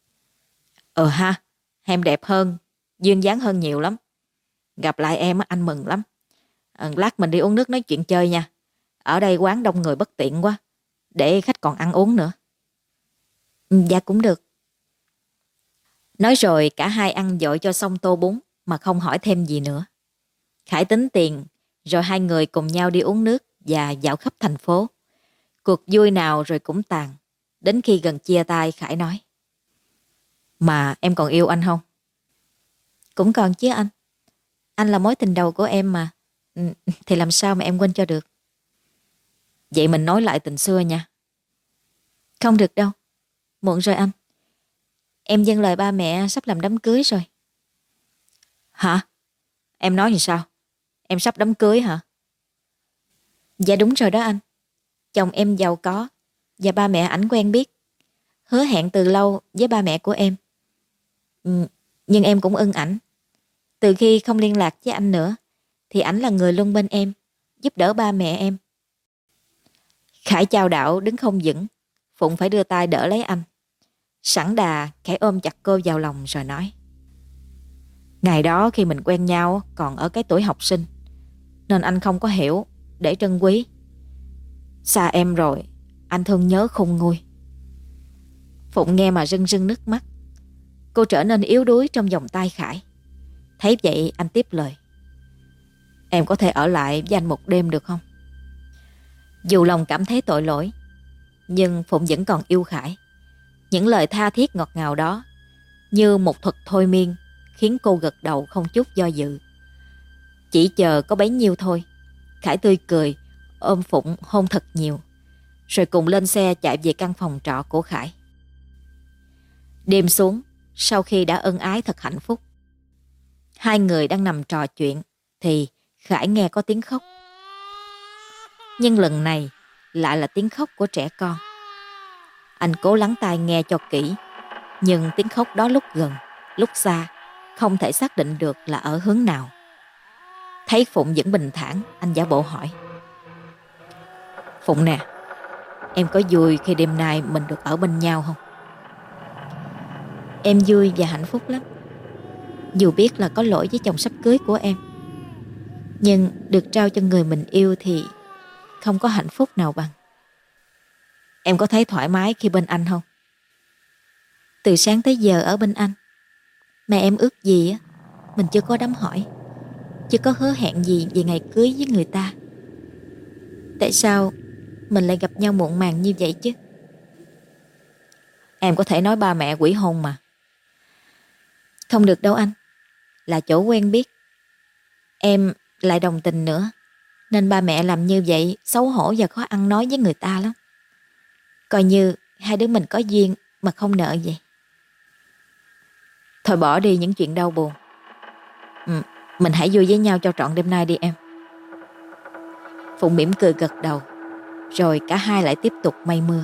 "Ừ ha, em đẹp hơn, duyên dáng hơn nhiều lắm. Gặp lại em anh mừng lắm. À, lát mình đi uống nước nói chuyện chơi nha. Ở đây quán đông người bất tiện quá, để khách còn ăn uống nữa." Ừ, dạ cũng được. Nói rồi cả hai ăn dội cho xong tô bún mà không hỏi thêm gì nữa. Khải tính tiền, rồi hai người cùng nhau đi uống nước và dạo khắp thành phố. Cuộc vui nào rồi cũng tàn. Đến khi gần chia tay, Khải nói: "Mà em còn yêu anh không?" "Cũng còn chứ anh. Anh là mối tình đầu của em mà. Ừ, thì làm sao mà em quên cho được." "Vậy mình nói lại tình xưa nha." "Không được đâu. Muộn rồi anh. Em dâng lời ba mẹ sắp làm đám cưới rồi." "Hả? Em nói thì sao? Em sắp đám cưới hả?" "Dạ đúng rồi đó anh. Chồng em giàu có và ba mẹ ảnh quen biết. Hứa hẹn từ lâu với ba mẹ của em. Ừ, nhưng em cũng ưng ảnh. Từ khi không liên lạc với anh nữa thì ảnh là người luôn bên em, giúp đỡ ba mẹ em." Khải chao đảo đứng không vững. Phụng phải đưa tay đỡ lấy anh. Sẵn đà, Khải ôm chặt cô vào lòng rồi nói: "Ngày đó khi mình quen nhau còn ở cái tuổi học sinh, nên anh không có hiểu để trân quý. Xa em rồi, anh thương nhớ khôn nguôi." Phụng nghe mà rưng rưng nước mắt. Cô trở nên yếu đuối trong vòng tay Khải. Thấy vậy anh tiếp lời: "Em có thể ở lại với anh một đêm được không?" Dù lòng cảm thấy tội lỗi, nhưng Phụng vẫn còn yêu Khải. Những lời tha thiết ngọt ngào đó như một thuật thôi miên khiến cô gật đầu không chút do dự. Chỉ chờ có bấy nhiêu thôi, Khải tươi cười ôm Phụng hôn thật nhiều, rồi cùng lên xe chạy về căn phòng trọ của Khải. Đêm xuống, sau khi đã ân ái thật hạnh phúc, hai người đang nằm trò chuyện thì Khải nghe có tiếng khóc. Nhưng lần này lại là tiếng khóc của trẻ con. Anh cố lắng tai nghe cho kỹ, nhưng tiếng khóc đó lúc gần, lúc xa, không thể xác định được là ở hướng nào. Thấy Phụng vẫn bình thản, anh giả bộ hỏi. Phụng nè, em có vui khi đêm nay mình được ở bên nhau không? Em vui và hạnh phúc lắm. Dù biết là có lỗi với chồng sắp cưới của em, nhưng được trao cho người mình yêu thì không có hạnh phúc nào bằng. Em có thấy thoải mái khi bên anh không? Từ sáng tới giờ ở bên anh, mà em ước gì á, mình chưa có đám hỏi, chưa có hứa hẹn gì về ngày cưới với người ta. Tại sao mình lại gặp nhau muộn màng như vậy chứ? Em có thể nói ba mẹ quỷ hôn mà. Không được đâu anh. Là chỗ quen biết. Em lại đồng tình nữa, nên ba mẹ làm như vậy xấu hổ và khó ăn nói với người ta lắm. Coi như hai đứa mình có duyên mà không nợ vậy. Thôi bỏ đi những chuyện đau buồn. ừ, Mình hãy vui với nhau cho trọn đêm nay đi em. Phụng mỉm cười gật đầu, rồi cả hai lại tiếp tục mây mưa.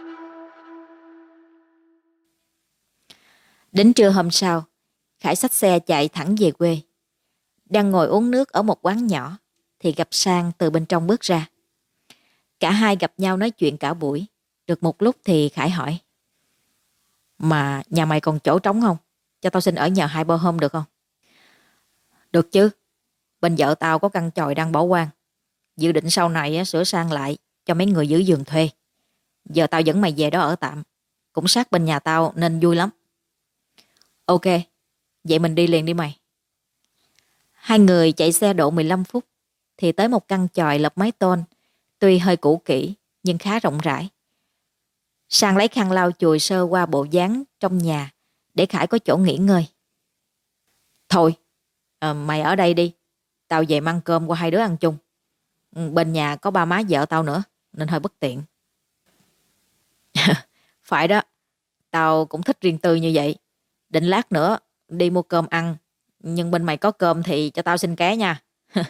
Đến trưa hôm sau, Khải xách xe chạy thẳng về quê. Đang ngồi uống nước ở một quán nhỏ thì gặp Sang từ bên trong bước ra. Cả hai gặp nhau nói chuyện cả buổi. Được một lúc thì Khải hỏi. Mà nhà mày còn chỗ trống không? Cho tao xin ở nhờ hai ba hôm được không? Được chứ. Bên vợ tao có căn chòi đang bỏ hoang. Dự định sau này á, sửa sang lại cho mấy người giữ giường thuê. Giờ tao dẫn mày về đó ở tạm. Cũng sát bên nhà tao nên vui lắm. Ok, vậy mình đi liền đi mày. Hai người chạy xe độ mười lăm phút thì tới một căn chòi lợp mái tôn, tuy hơi cũ kỹ nhưng khá rộng rãi. Sang lấy khăn lau chùi sơ qua bộ dáng trong nhà để Khải có chỗ nghỉ ngơi. Thôi, à, mày ở đây đi. Tao về mang cơm qua hai đứa ăn chung. Bên nhà có ba má vợ tao nữa nên hơi bất tiện. Phải đó, tao cũng thích riêng tư như vậy. Định lát nữa đi mua cơm ăn, nhưng bên mày có cơm thì cho tao xin ké nha.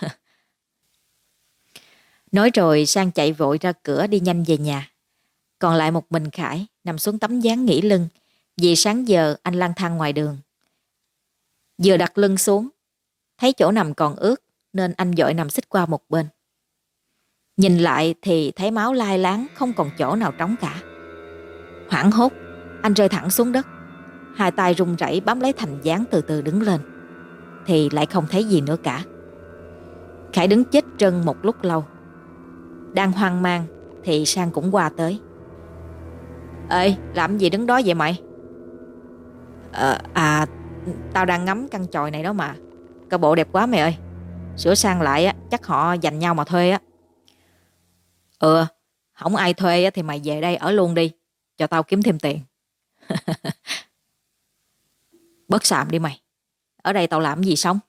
Nói rồi Sang chạy vội ra cửa đi nhanh về nhà. Còn lại một mình Khải nằm xuống tấm ván nghỉ lưng, vì sáng giờ anh lang thang ngoài đường. Vừa đặt lưng xuống, thấy chỗ nằm còn ướt nên anh vội nằm xích qua một bên. Nhìn lại thì thấy máu lai láng, không còn chỗ nào trống cả. Hoảng hốt, anh rơi thẳng xuống đất. Hai tay run rẩy bám lấy thành ván từ từ đứng lên. Thì lại không thấy gì nữa cả. Khải đứng chết trân một lúc lâu. Đang hoang mang thì Sang cũng qua tới. Ê, làm gì đứng đó vậy mày? À, à tao đang ngắm căn chòi này đó mà. Coi bộ đẹp quá mày ơi. Sửa sang lại á, chắc họ dành nhau mà thuê á. Ừ, không ai thuê á thì mày về đây ở luôn đi, cho tao kiếm thêm tiền. Bớt xàm đi mày. Ở đây tao làm gì sống?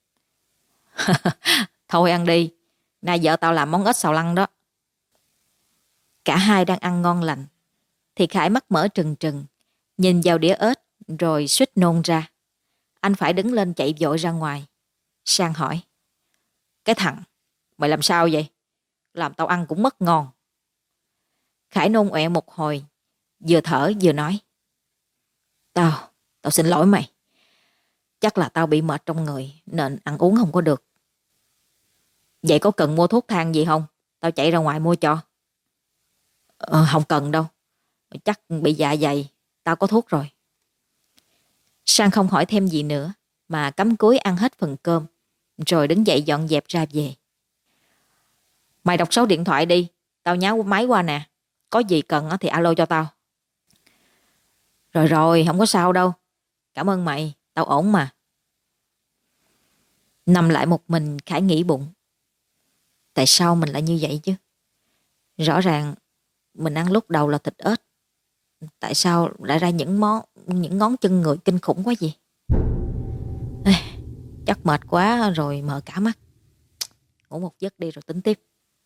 Thôi ăn đi. Nay vợ tao làm món ếch xào lăng đó. Cả hai đang ăn ngon lành thì Khải mắt mở trừng trừng, nhìn vào đĩa ếch rồi suýt nôn ra. Anh phải đứng lên chạy vội ra ngoài. Sang hỏi. Cái thằng, mày làm sao vậy? Làm tao ăn cũng mất ngon. Khải nôn ọe một hồi, vừa thở vừa nói. Tao, tao xin lỗi mày. Chắc là tao bị mệt trong người nên ăn uống không có được. Vậy có cần mua thuốc thang gì không? Tao chạy ra ngoài mua cho. Ờ, không cần đâu. Chắc bị dạ dày. Tao có thuốc rồi. Sang không hỏi thêm gì nữa mà cắm cúi ăn hết phần cơm rồi đứng dậy dọn dẹp ra về. Mày đọc số điện thoại đi. Tao nháo máy qua nè. Có gì cần thì alo cho tao. Rồi rồi, không có sao đâu. Cảm ơn mày. Tao ổn mà. Nằm lại một mình Khải nghĩ bụng. Tại sao mình lại như vậy chứ? Rõ ràng mình ăn lúc đầu là thịt ếch. Tại sao lại ra những món những ngón chân người kinh khủng quá vậy? Ê, chắc mệt quá rồi mờ cả mắt. Ngủ một giấc đi rồi tính tiếp.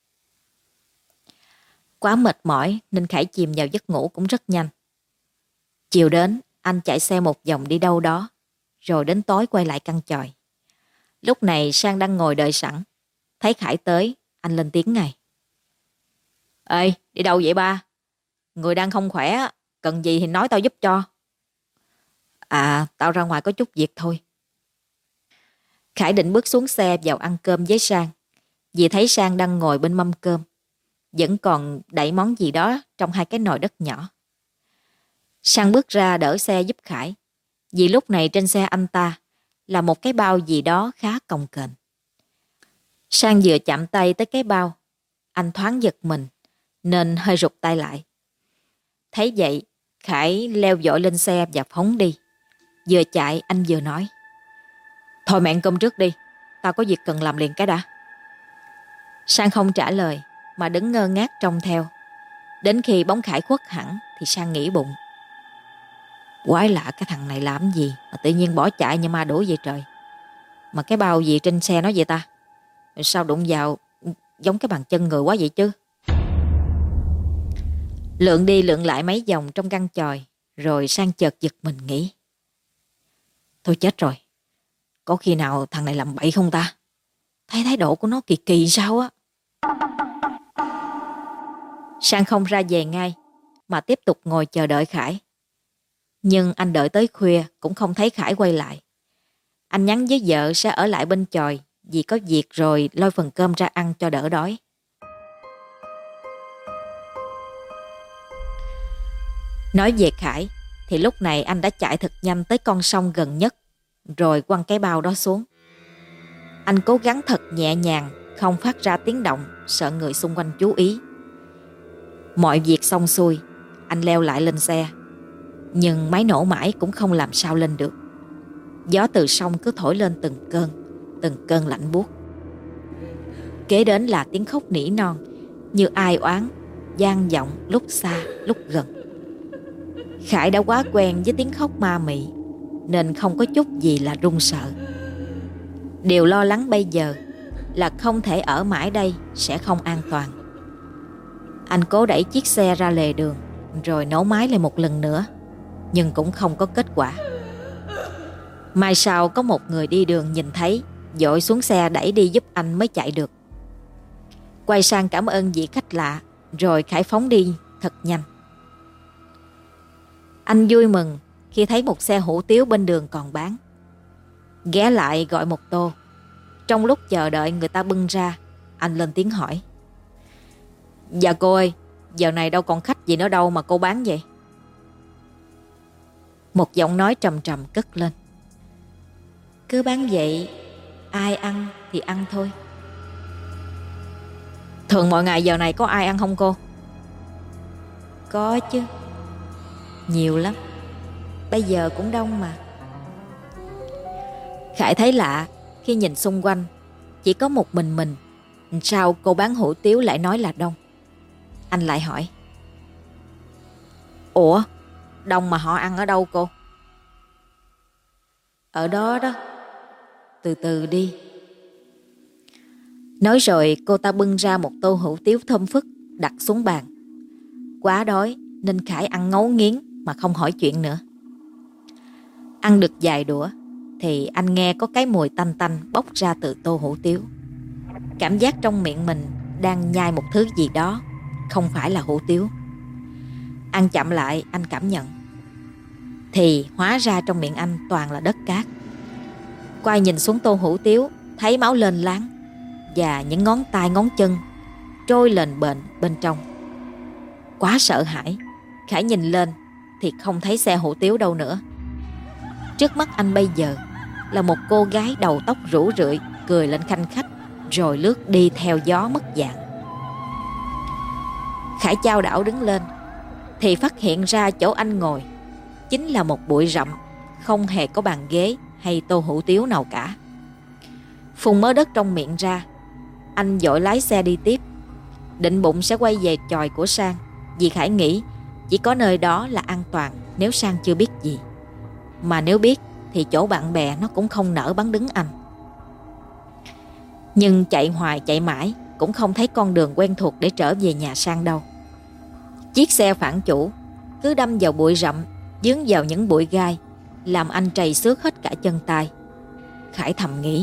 Quá mệt mỏi nên Khải chìm vào giấc ngủ cũng rất nhanh. Chiều đến, anh chạy xe một vòng đi đâu đó, rồi đến tối quay lại căn chòi. Lúc này Sang đang ngồi đợi sẵn. Thấy Khải tới, anh lên tiếng ngay. Ê, đi đâu vậy ba? Người đang không khỏe, cần gì thì nói tao giúp cho. À, tao ra ngoài có chút việc thôi. Khải định bước xuống xe vào ăn cơm với Sang, vì thấy Sang đang ngồi bên mâm cơm, vẫn còn đậy món gì đó trong hai cái nồi đất nhỏ. Sang bước ra đỡ xe giúp Khải, vì lúc này trên xe anh ta là một cái bao gì đó khá cồng kềnh. Sang vừa chạm tay tới cái bao, anh thoáng giật mình nên hơi rụt tay lại. Thấy vậy, Khải leo vội lên xe và phóng đi. Vừa chạy anh vừa nói: Thôi mẹ ăn cơm trước đi, tao có việc cần làm liền cái đã. Sang không trả lời mà đứng ngơ ngác trông theo. Đến khi bóng Khải khuất hẳn thì Sang nghĩ bụng: quái lạ, cái thằng này làm gì mà tự nhiên bỏ chạy như ma đuổi vậy trời. Mà cái bao gì trên xe nó vậy ta? Sao đụng vào giống cái bàn chân người quá vậy chứ? Lượn đi lượn lại mấy vòng trong căn chòi, rồi Sang chợt giật mình nghĩ: thôi chết rồi, có khi nào thằng này làm bậy không ta? Thấy thái độ của nó kỳ kỳ sao á. Sang không ra về ngay mà tiếp tục ngồi chờ đợi Khải. Nhưng anh đợi tới khuya cũng không thấy Khải quay lại. Anh nhắn với vợ sẽ ở lại bên chòi vì có việc rồi lôi phần cơm ra ăn cho đỡ đói. Nói về Khải thì lúc này anh đã chạy thật nhanh tới con sông gần nhất, rồi quăng cái bao đó xuống. Anh cố gắng thật nhẹ nhàng, không phát ra tiếng động, sợ người xung quanh chú ý. Mọi việc xong xuôi, anh leo lại lên xe. Nhưng máy nổ mãi cũng không làm sao lên được. Gió từ sông cứ thổi lên từng cơn, từng cơn lạnh buốt. Kế đến là tiếng khóc nỉ non, như ai oán, vang vọng lúc xa lúc gần. Khải đã quá quen với tiếng khóc ma mị, nên không có chút gì là run sợ. Điều lo lắng bây giờ là không thể ở mãi đây sẽ không an toàn. Anh cố đẩy chiếc xe ra lề đường, rồi nổ máy lại một lần nữa, nhưng cũng không có kết quả. Mai sau có một người đi đường nhìn thấy, vội xuống xe đẩy đi giúp anh mới chạy được. Quay sang cảm ơn vị khách lạ, rồi Khải phóng đi thật nhanh. Anh vui mừng khi thấy một xe hủ tiếu bên đường còn bán. Ghé lại gọi một tô. Trong lúc chờ đợi người ta bưng ra, anh lên tiếng hỏi: dạ cô ơi, giờ này đâu còn khách gì nữa đâu mà cô bán vậy? Một giọng nói trầm trầm cất lên: cứ bán vậy, ai ăn thì ăn thôi. Thường mọi ngày giờ này có ai ăn không cô? Có chứ, nhiều lắm. Bây giờ cũng đông mà. Khải thấy lạ khi nhìn xung quanh, chỉ có một mình mình. Sao cô bán hủ tiếu lại nói là đông? Anh lại hỏi: ủa, đông mà họ ăn ở đâu cô? Ở đó đó, từ từ đi. Nói rồi cô ta bưng ra một tô hủ tiếu thơm phức đặt xuống bàn. Quá đói nên Khải ăn ngấu nghiến mà không hỏi chuyện nữa. Ăn được vài đũa thì anh nghe có cái mùi tanh tanh bốc ra từ tô hủ tiếu. Cảm giác trong miệng mình đang nhai một thứ gì đó, không phải là hủ tiếu. Ăn chậm lại anh cảm nhận, thì hóa ra trong miệng anh toàn là đất cát. Quay nhìn xuống tô hủ tiếu, thấy máu lên láng và những ngón tay ngón chân trôi lềnh bềnh bên trong. Quá sợ hãi, Khải nhìn lên thì không thấy xe hủ tiếu đâu nữa. Trước mắt anh bây giờ là một cô gái đầu tóc rủ rượi cười lên khanh khách, rồi lướt đi theo gió mất dạng. Khải chao đảo đứng lên thì phát hiện ra chỗ anh ngồi chính là một bụi rậm, không hề có bàn ghế hay tô hủ tiếu nào cả. Phun mớ đất trong miệng ra, anh vội lái xe đi tiếp, định bụng sẽ quay về chòi của Sang, vì Khải nghĩ chỉ có nơi đó là an toàn nếu Sang chưa biết gì. Mà nếu biết thì chỗ bạn bè nó cũng không nỡ bắn đứng anh. Nhưng chạy hoài chạy mãi cũng không thấy con đường quen thuộc để trở về nhà Sang đâu. Chiếc xe phản chủ cứ đâm vào bụi rậm, dướng vào những bụi gai, làm anh trầy xước hết cả chân tay. Khải thầm nghĩ: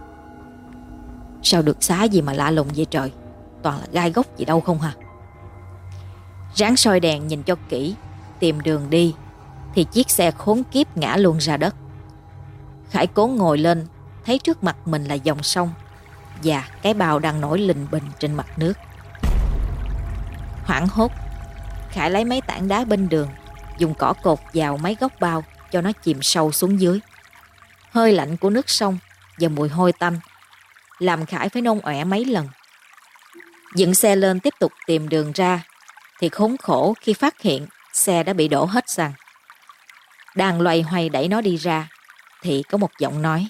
sao được xá gì mà lạ lùng vậy trời, toàn là gai gốc gì đâu không hả? Ráng soi đèn nhìn cho kỹ tìm đường đi thì chiếc xe khốn kiếp ngã luôn ra đất. Khải cố ngồi lên, thấy trước mặt mình là dòng sông và cái bào đang nổi lình bình trên mặt nước. Hoảng hốt, Khải lấy mấy tảng đá bên đường, dùng cỏ cột vào mấy góc bao cho nó chìm sâu xuống dưới. Hơi lạnh của nước sông và mùi hôi tanh làm Khải phải nôn ọe mấy lần. Dựng xe lên tiếp tục tìm đường ra thì khốn khổ khi phát hiện xe đã bị đổ hết xăng. Đang loay hoay đẩy nó đi ra thì có một giọng nói: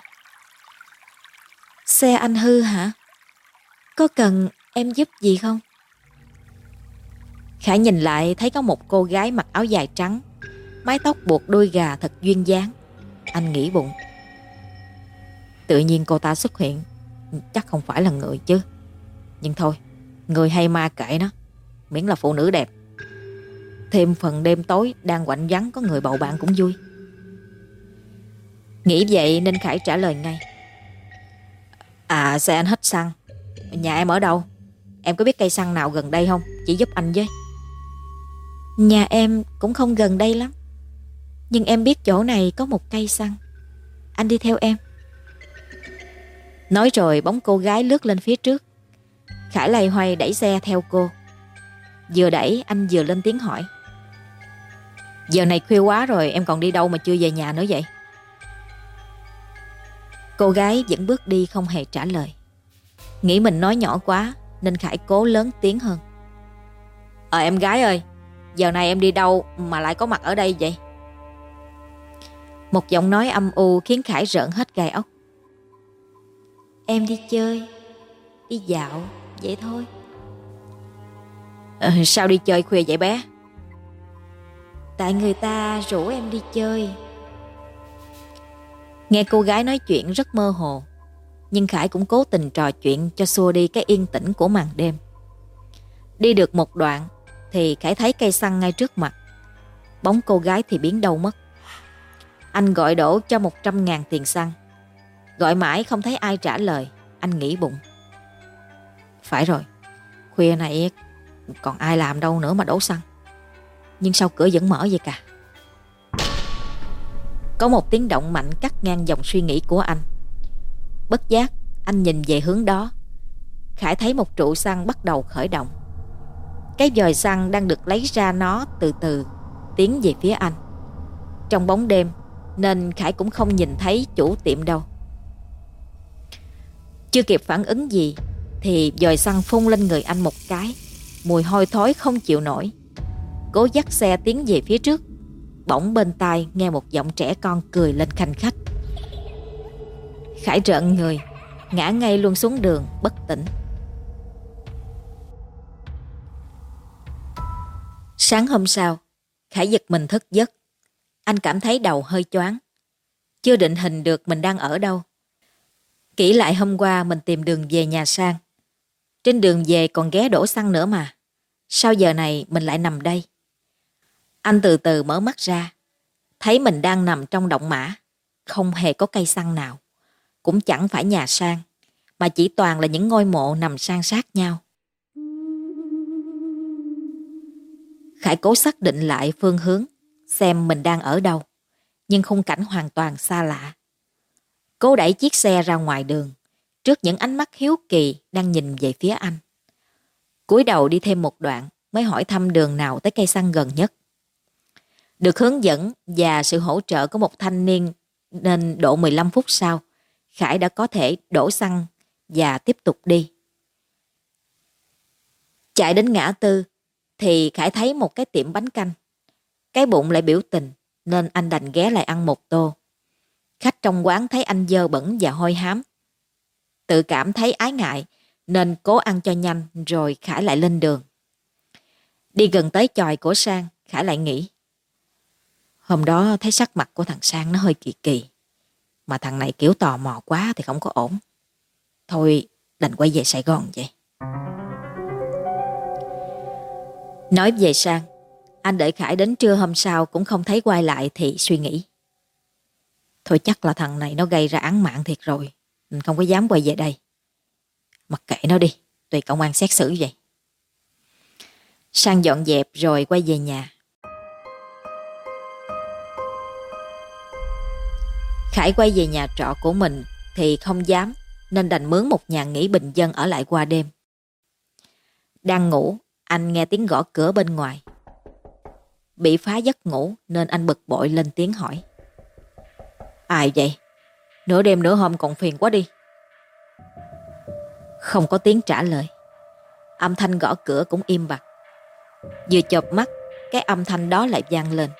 Xe anh hư hả? Có cần em giúp gì không? Khải nhìn lại thấy có một cô gái mặc áo dài trắng, mái tóc buộc đuôi gà thật duyên dáng. Anh nghĩ bụng, tự nhiên cô ta xuất hiện, chắc không phải là người chứ. Nhưng thôi, người hay ma kệ nó, miễn là phụ nữ đẹp. Thêm phần đêm tối đang quạnh vắng có người bầu bạn cũng vui. Nghĩ vậy nên Khải trả lời ngay: À, xe anh hết xăng. Nhà em ở đâu? Em có biết cây xăng nào gần đây không? Chỉ giúp anh với. Nhà em cũng không gần đây lắm, nhưng em biết chỗ này có một cây xăng. Anh đi theo em. Nói rồi bóng cô gái lướt lên phía trước. Khải loay hoay đẩy xe theo cô. Vừa đẩy anh vừa lên tiếng hỏi: Giờ này khuya quá rồi, em còn đi đâu mà chưa về nhà nữa vậy? Cô gái vẫn bước đi không hề trả lời. Nghĩ mình nói nhỏ quá nên Khải cố lớn tiếng hơn: Ờ em gái ơi, giờ này em đi đâu mà lại có mặt ở đây vậy? Một giọng nói âm u khiến Khải rợn hết gai ốc. Em đi chơi, đi dạo, vậy thôi. Ờ, sao đi chơi khuya vậy bé? Tại người ta rủ em đi chơi. Nghe cô gái nói chuyện rất mơ hồ, nhưng Khải cũng cố tình trò chuyện cho xua đi cái yên tĩnh của màn đêm. Đi được một đoạn thì Khải thấy cây xăng ngay trước mặt. Bóng cô gái thì biến đâu mất. Anh gọi đổ cho một trăm ngàn tiền xăng. Gọi mãi không thấy ai trả lời. Anh nghĩ bụng, phải rồi, khuya này còn ai làm đâu nữa mà đổ xăng. Nhưng sao cửa vẫn mở vậy cả? Có một tiếng động mạnh cắt ngang dòng suy nghĩ của anh. Bất giác anh nhìn về hướng đó. Khải thấy một trụ xăng bắt đầu khởi động. Cái vòi xăng đang được lấy ra, nó từ từ tiến về phía anh. Trong bóng đêm nên Khải cũng không nhìn thấy chủ tiệm đâu. Chưa kịp phản ứng gì thì vòi xăng phun lên người anh một cái. Mùi hôi thối không chịu nổi. Cố dắt xe tiến về phía trước. Bỗng bên tai nghe một giọng trẻ con cười lên khanh khách. Khải rợn người, ngã ngay luôn xuống đường bất tỉnh. Sáng hôm sau, Khải giật mình thức giấc. Anh cảm thấy đầu hơi choáng. Chưa định hình được mình đang ở đâu. Kỹ lại hôm qua mình tìm đường về nhà Sang. Trên đường về còn ghé đổ xăng nữa mà. Sao giờ này mình lại nằm đây? Anh từ từ mở mắt ra. Thấy mình đang nằm trong động mã. Không hề có cây xăng nào. Cũng chẳng phải nhà Sang, mà chỉ toàn là những ngôi mộ nằm san sát nhau. Khải cố xác định lại phương hướng, xem mình đang ở đâu. Nhưng khung cảnh hoàn toàn xa lạ. Cố đẩy chiếc xe ra ngoài đường, trước những ánh mắt hiếu kỳ đang nhìn về phía anh. Cúi đầu đi thêm một đoạn mới hỏi thăm đường nào tới cây xăng gần nhất. Được hướng dẫn và sự hỗ trợ của một thanh niên nên độ mười lăm phút sau, Khải đã có thể đổ xăng và tiếp tục đi. Chạy đến ngã tư thì Khải thấy một cái tiệm bánh canh. Cái bụng lại biểu tình nên anh đành ghé lại ăn một tô. Khách trong quán thấy anh dơ bẩn và hôi hám. Tự cảm thấy ái ngại nên cố ăn cho nhanh rồi Khải lại lên đường. Đi gần tới chòi của Sang, Khải lại nghĩ. Hôm đó thấy sắc mặt của thằng Sang nó hơi kỳ kỳ. Mà thằng này kiểu tò mò quá thì không có ổn. Thôi đành quay về Sài Gòn vậy. Nói về Sang, anh đợi Khải đến trưa hôm sau cũng không thấy quay lại thì suy nghĩ. Thôi chắc là thằng này nó gây ra án mạng thiệt rồi. Mình không có dám quay về đây. Mặc kệ nó đi, tùy công an xét xử vậy. Sang dọn dẹp rồi quay về nhà. Khải quay về nhà trọ của mình thì không dám, nên đành mướn một nhà nghỉ bình dân ở lại qua đêm. Đang ngủ, anh nghe tiếng gõ cửa bên ngoài. Bị phá giấc ngủ nên anh bực bội lên tiếng hỏi: Ai vậy? Nửa đêm nửa hôm còn phiền quá đi. Không có tiếng trả lời. Âm thanh gõ cửa cũng im bặt. Vừa chợp mắt, cái âm thanh đó lại vang lên.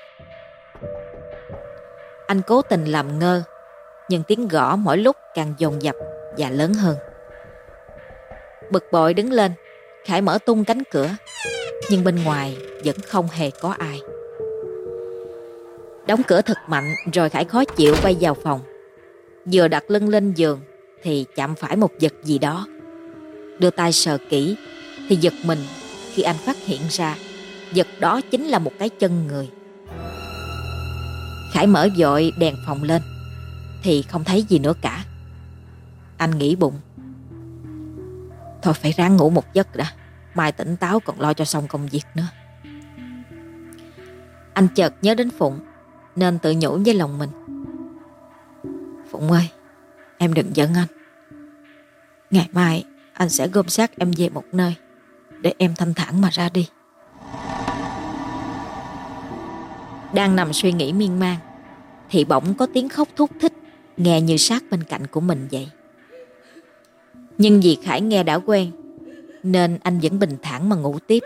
Anh cố tình làm ngơ, nhưng tiếng gõ mỗi lúc càng dồn dập và lớn hơn. Bực bội đứng lên, Khải mở tung cánh cửa, nhưng bên ngoài vẫn không hề có ai. Đóng cửa thật mạnh rồi Khải khó chịu quay vào phòng. Vừa đặt lưng lên giường thì chạm phải một vật gì đó. Đưa tay sờ kỹ thì giật mình khi anh phát hiện ra vật đó chính là một cái chân người. Khải mở vội đèn phòng lên thì không thấy gì nữa cả. Anh nghĩ bụng: Thôi phải ráng ngủ một giấc đã, mai tỉnh táo còn lo cho xong công việc nữa. Anh chợt nhớ đến Phụng nên tự nhủ với lòng mình: Phụng ơi, em đừng giận anh. Ngày mai anh sẽ gom xác em về một nơi để em thanh thản mà ra đi. Đang nằm suy nghĩ miên man thì bỗng có tiếng khóc thút thít, nghe như sát bên cạnh của mình vậy. Nhưng vì Khải nghe đã quen nên anh vẫn bình thản mà ngủ tiếp.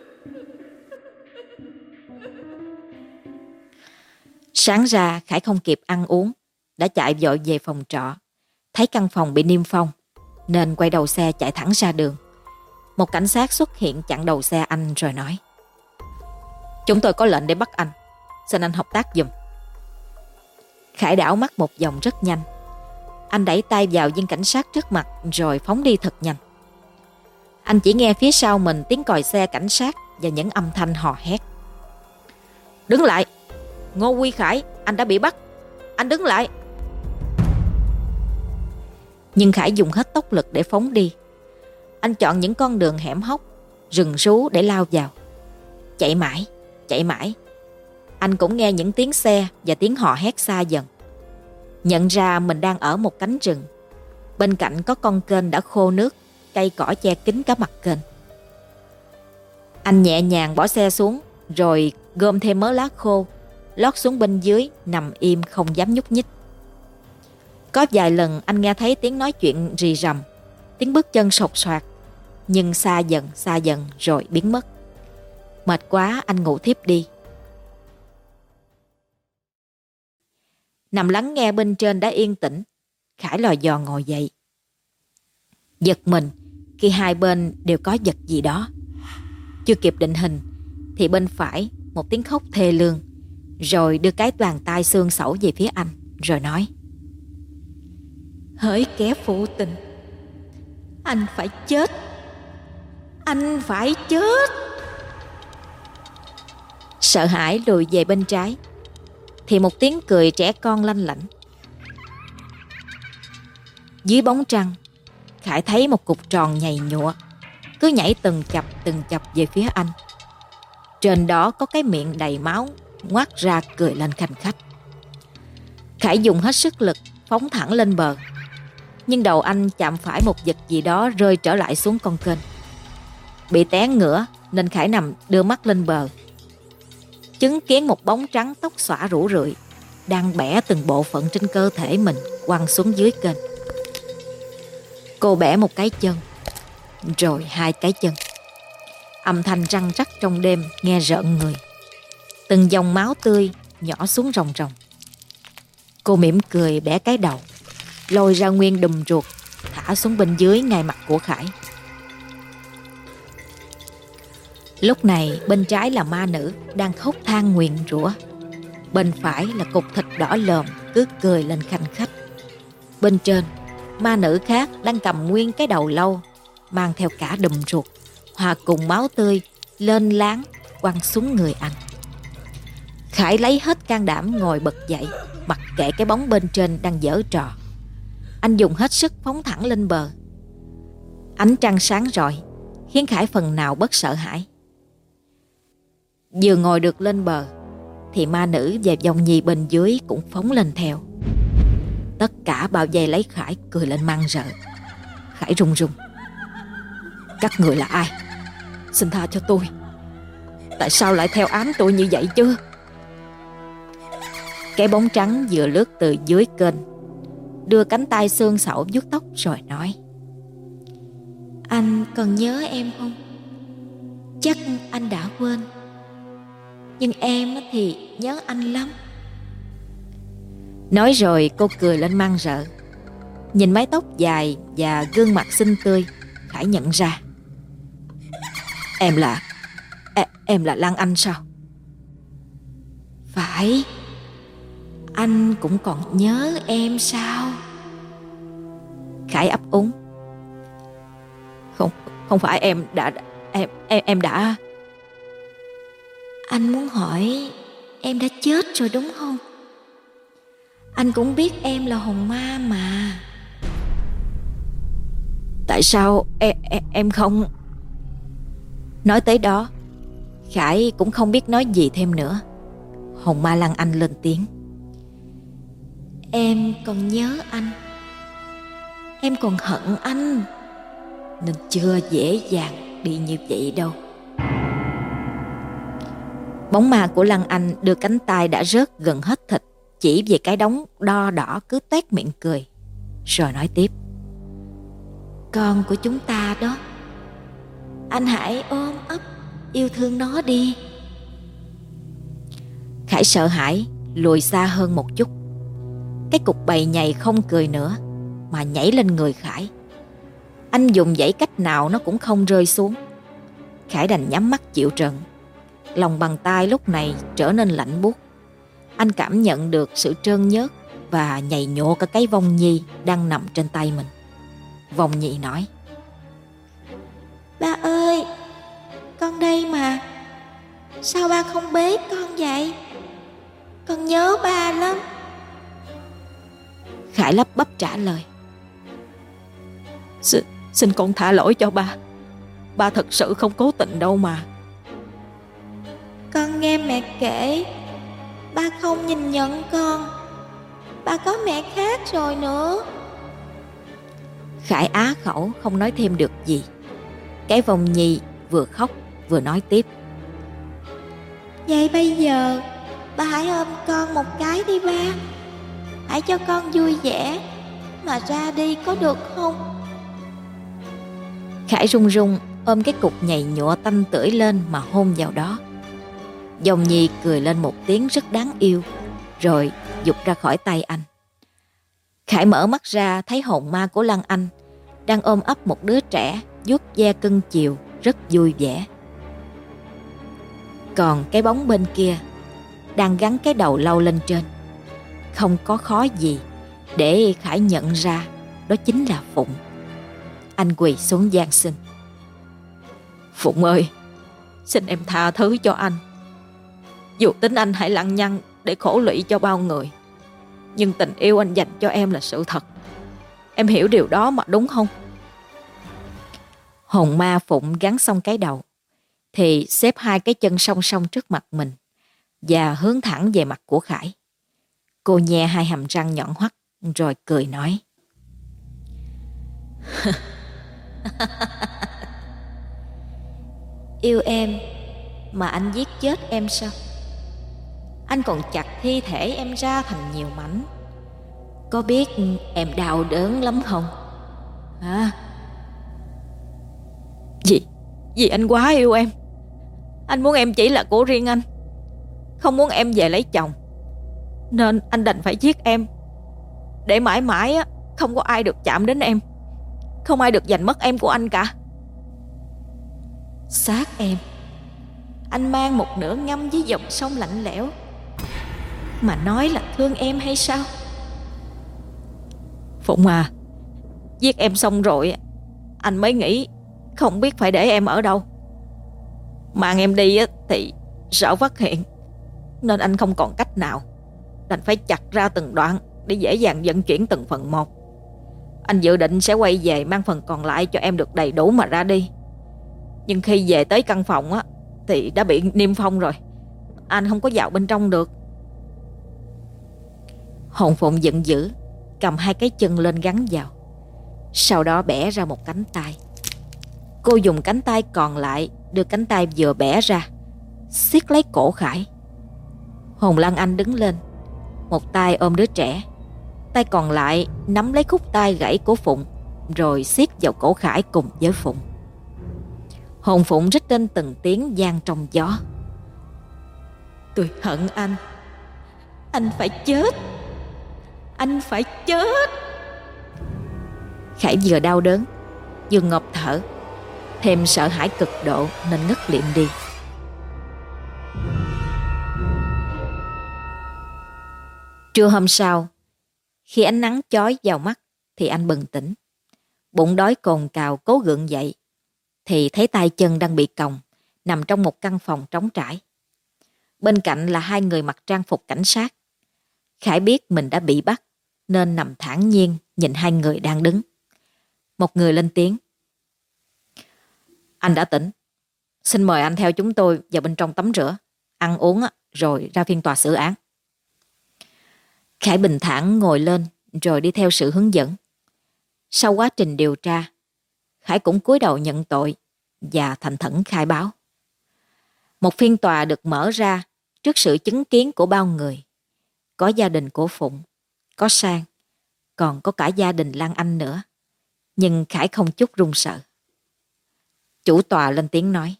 Sáng ra Khải không kịp ăn uống, đã chạy vội về phòng trọ. Thấy căn phòng bị niêm phong nên quay đầu xe chạy thẳng ra đường. Một cảnh sát xuất hiện chặn đầu xe anh rồi nói: Chúng tôi có lệnh để bắt anh, xin anh hợp tác giùm. Khải đảo mắt một vòng rất nhanh. Anh đẩy tay vào viên cảnh sát trước mặt rồi phóng đi thật nhanh. Anh chỉ nghe phía sau mình tiếng còi xe cảnh sát và những âm thanh hò hét: Đứng lại! Ngô Quy Khải, anh đã bị bắt! Anh đứng lại! Nhưng Khải dùng hết tốc lực để phóng đi. Anh chọn những con đường hẻm hóc, rừng rú để lao vào. Chạy mãi, chạy mãi. Anh cũng nghe những tiếng xe và tiếng hò hét xa dần. Nhận ra mình đang ở một cánh rừng. Bên cạnh có con kênh đã khô nước, cây cỏ che kín cả mặt kênh. Anh nhẹ nhàng bỏ xe xuống rồi gom thêm mớ lá khô, lót xuống bên dưới, nằm im không dám nhúc nhích. Có vài lần anh nghe thấy tiếng nói chuyện rì rầm, tiếng bước chân sột soạt, nhưng xa dần xa dần rồi biến mất. Mệt quá anh ngủ thiếp đi. Nằm lắng nghe bên trên đã yên tĩnh, Khải lò dò ngồi dậy. Giật mình khi hai bên đều có vật gì đó. Chưa kịp định hình thì bên phải một tiếng khóc thê lương, rồi đưa cái bàn tay xương xẩu về phía anh rồi nói: Hỡi kẻ phụ tình, anh phải chết, anh phải chết. Sợ hãi lùi về bên trái thì một tiếng cười trẻ con lanh lảnh. Dưới bóng trăng, Khải thấy một cục tròn nhầy nhụa cứ nhảy từng chập từng chập về phía anh. Trên đó có cái miệng đầy máu ngoác ra cười lên khanh khách. Khải dùng hết sức lực phóng thẳng lên bờ, nhưng đầu anh chạm phải một vật gì đó rơi trở lại xuống con kênh. Bị té ngửa nên Khải nằm đưa mắt lên bờ, chứng kiến một bóng trắng tóc xõa rủ rượi đang bẻ từng bộ phận trên cơ thể mình quăng xuống dưới kênh. Cô bẻ một cái chân, rồi hai cái chân. Âm thanh răng rắc trong đêm nghe rợn người. Từng dòng máu tươi nhỏ xuống ròng ròng. Cô mỉm cười bẻ cái đầu, lôi ra nguyên đùm ruột thả xuống bên dưới ngay mặt của Khải. Lúc này bên trái là ma nữ đang khóc than nguyền rủa, bên phải là cục thịt đỏ lòm cứ cười lên khanh khách. Bên trên, ma nữ khác đang cầm nguyên cái đầu lâu, mang theo cả đùm ruột, hòa cùng máu tươi lên láng quăng xuống người anh. Khải lấy hết can đảm ngồi bật dậy, mặc kệ cái bóng bên trên đang giở trò. Anh dùng hết sức phóng thẳng lên bờ. Ánh trăng sáng rọi khiến Khải phần nào bớt sợ hãi. Vừa ngồi được lên bờ thì ma nữ và vong nhi bên dưới cũng phóng lên theo. Tất cả bao vây lấy Khải cười lên man rợ. Khải run run: "Các người là ai? Xin tha cho tôi. Tại sao lại theo ám tôi như vậy chứ?" Cái bóng trắng vừa lướt từ dưới kênh, đưa cánh tay xương xẩu vuốt tóc rồi nói: "Anh còn nhớ em không? Chắc anh đã quên, nhưng em thì nhớ anh lắm." Nói rồi cô cười lên man rợ. Nhìn mái tóc dài và gương mặt xinh tươi, Khải nhận ra: Em là em, em là Lan Anh sao?" "Phải. Anh cũng còn nhớ em sao?" Khải ấp úng: Không, không phải em đã em em em đã "Anh muốn hỏi em đã chết rồi đúng không? Anh cũng biết em là hồn ma mà." Tại sao em, em, em không... Nói tới đó, Khải cũng không biết nói gì thêm nữa. Hồn ma Lan Anh lên tiếng: "Em còn nhớ anh, em còn hận anh, nên chưa dễ dàng đi như vậy đâu." Bóng ma của Lan Anh đưa cánh tay đã rớt gần hết thịt chỉ về cái đống đo đỏ cứ toét miệng cười, rồi nói tiếp: "Con của chúng ta đó, anh hãy ôm ấp yêu thương nó đi." Khải sợ hãi lùi xa hơn một chút. Cái cục bầy nhầy không cười nữa mà nhảy lên người Khải. Anh dùng dãy cách nào nó cũng không rơi xuống. Khải đành nhắm mắt chịu trận. Lòng bàn tay lúc này trở nên lạnh buốt. Anh cảm nhận được sự trơn nhớt và nhầy nhụa cả cái vong nhi đang nằm trên tay mình. Vong nhi nói: "Ba ơi, con đây mà. Sao ba không bế con vậy? Con nhớ ba lắm." Khải lắp bắp trả lời: Xin, xin con tha lỗi cho ba. Ba thật sự không cố tình đâu mà. "Con nghe mẹ kể, ba không nhìn nhận con. Ba có mẹ khác rồi nữa." Khải á khẩu không nói thêm được gì. Cái vong nhi vừa khóc vừa nói tiếp: "Vậy bây giờ ba hãy ôm con một cái đi ba. Hãy cho con vui vẻ mà ra đi có được không?" Khải run run ôm cái cục nhầy nhụa tanh tưởi lên mà hôn vào đó. Vong nhi cười lên một tiếng rất đáng yêu, rồi giục ra khỏi tay anh. Khải mở mắt ra thấy hồn ma của Lan Anh đang ôm ấp một đứa trẻ vuốt ve cưng chiều rất vui vẻ. Còn cái bóng bên kia đang gắn cái đầu lâu lên trên. Không có khó gì để Khải nhận ra đó chính là Phụng. Anh quỳ xuống van xin: Phụng ơi, xin em tha thứ cho anh. Dù tính anh hãy lăng nhăng để khổ lụy cho bao người, nhưng tình yêu anh dành cho em là sự thật. Em hiểu điều đó mà đúng không? Hồn ma Phụng gắn xong cái đầu thì xếp hai cái chân song song trước mặt mình và hướng thẳng về mặt của Khải. Cô nhe hai hàm răng nhọn hoắt rồi cười nói: "Yêu em mà anh giết chết em sao? Anh còn chặt thi thể em ra thành nhiều mảnh. Có biết em đau đớn lắm không? Hả?" Vì, vì anh quá yêu em. Anh muốn em chỉ là của riêng anh, không muốn em về lấy chồng, nên anh đành phải giết em, để mãi mãi á không có ai được chạm đến em, không ai được giành mất em của anh cả. Xác em anh mang một nửa ngâm với dòng sông lạnh lẽo mà nói là thương em hay sao? Phụng à, giết em xong rồi anh mới nghĩ không biết phải để em ở đâu. Mang em đi thì sợ phát hiện, nên anh không còn cách nào, đành phải chặt ra từng đoạn để dễ dàng vận chuyển từng phần một. Anh dự định sẽ quay về mang phần còn lại cho em được đầy đủ mà ra đi. Nhưng khi về tới căn phòng á thì đã bị niêm phong rồi, anh không có vào bên trong được. Hồn Phụng giận dữ, cầm hai cái chân lên gắn vào, sau đó bẻ ra một cánh tay. Cô dùng cánh tay còn lại đưa cánh tay vừa bẻ ra, siết lấy cổ Khải. Hồng Lan Anh đứng lên, một tay ôm đứa trẻ, tay còn lại nắm lấy khúc tay gãy của Phụng, rồi siết vào cổ Khải cùng với Phụng. Hồn Phụng rít lên từng tiếng vang trong gió. Tôi hận anh. Anh phải chết. Anh phải chết. Khải vừa đau đớn, vừa ngộp thở, thêm sợ hãi cực độ nên ngất liệm đi. Trưa hôm sau, khi ánh nắng chói vào mắt thì anh bừng tỉnh. Bụng đói cồn cào cố gượng dậy thì thấy tay chân đang bị còng, nằm trong một căn phòng trống trải. Bên cạnh là hai người mặc trang phục cảnh sát. Khải biết mình đã bị bắt nên nằm thản nhiên nhìn hai người đang đứng. Một người lên tiếng: "Anh đã tỉnh. Xin mời anh theo chúng tôi vào bên trong tắm rửa, ăn uống rồi ra phiên tòa xử án." Khải bình thản ngồi lên rồi đi theo sự hướng dẫn. Sau quá trình điều tra, Khải cũng cúi đầu nhận tội và thành thẩn khai báo. Một phiên tòa được mở ra trước sự chứng kiến của bao người. Có gia đình của Phụng, có Sang, còn có cả gia đình Lan Anh nữa. Nhưng Khải không chút run sợ. Chủ tòa lên tiếng nói: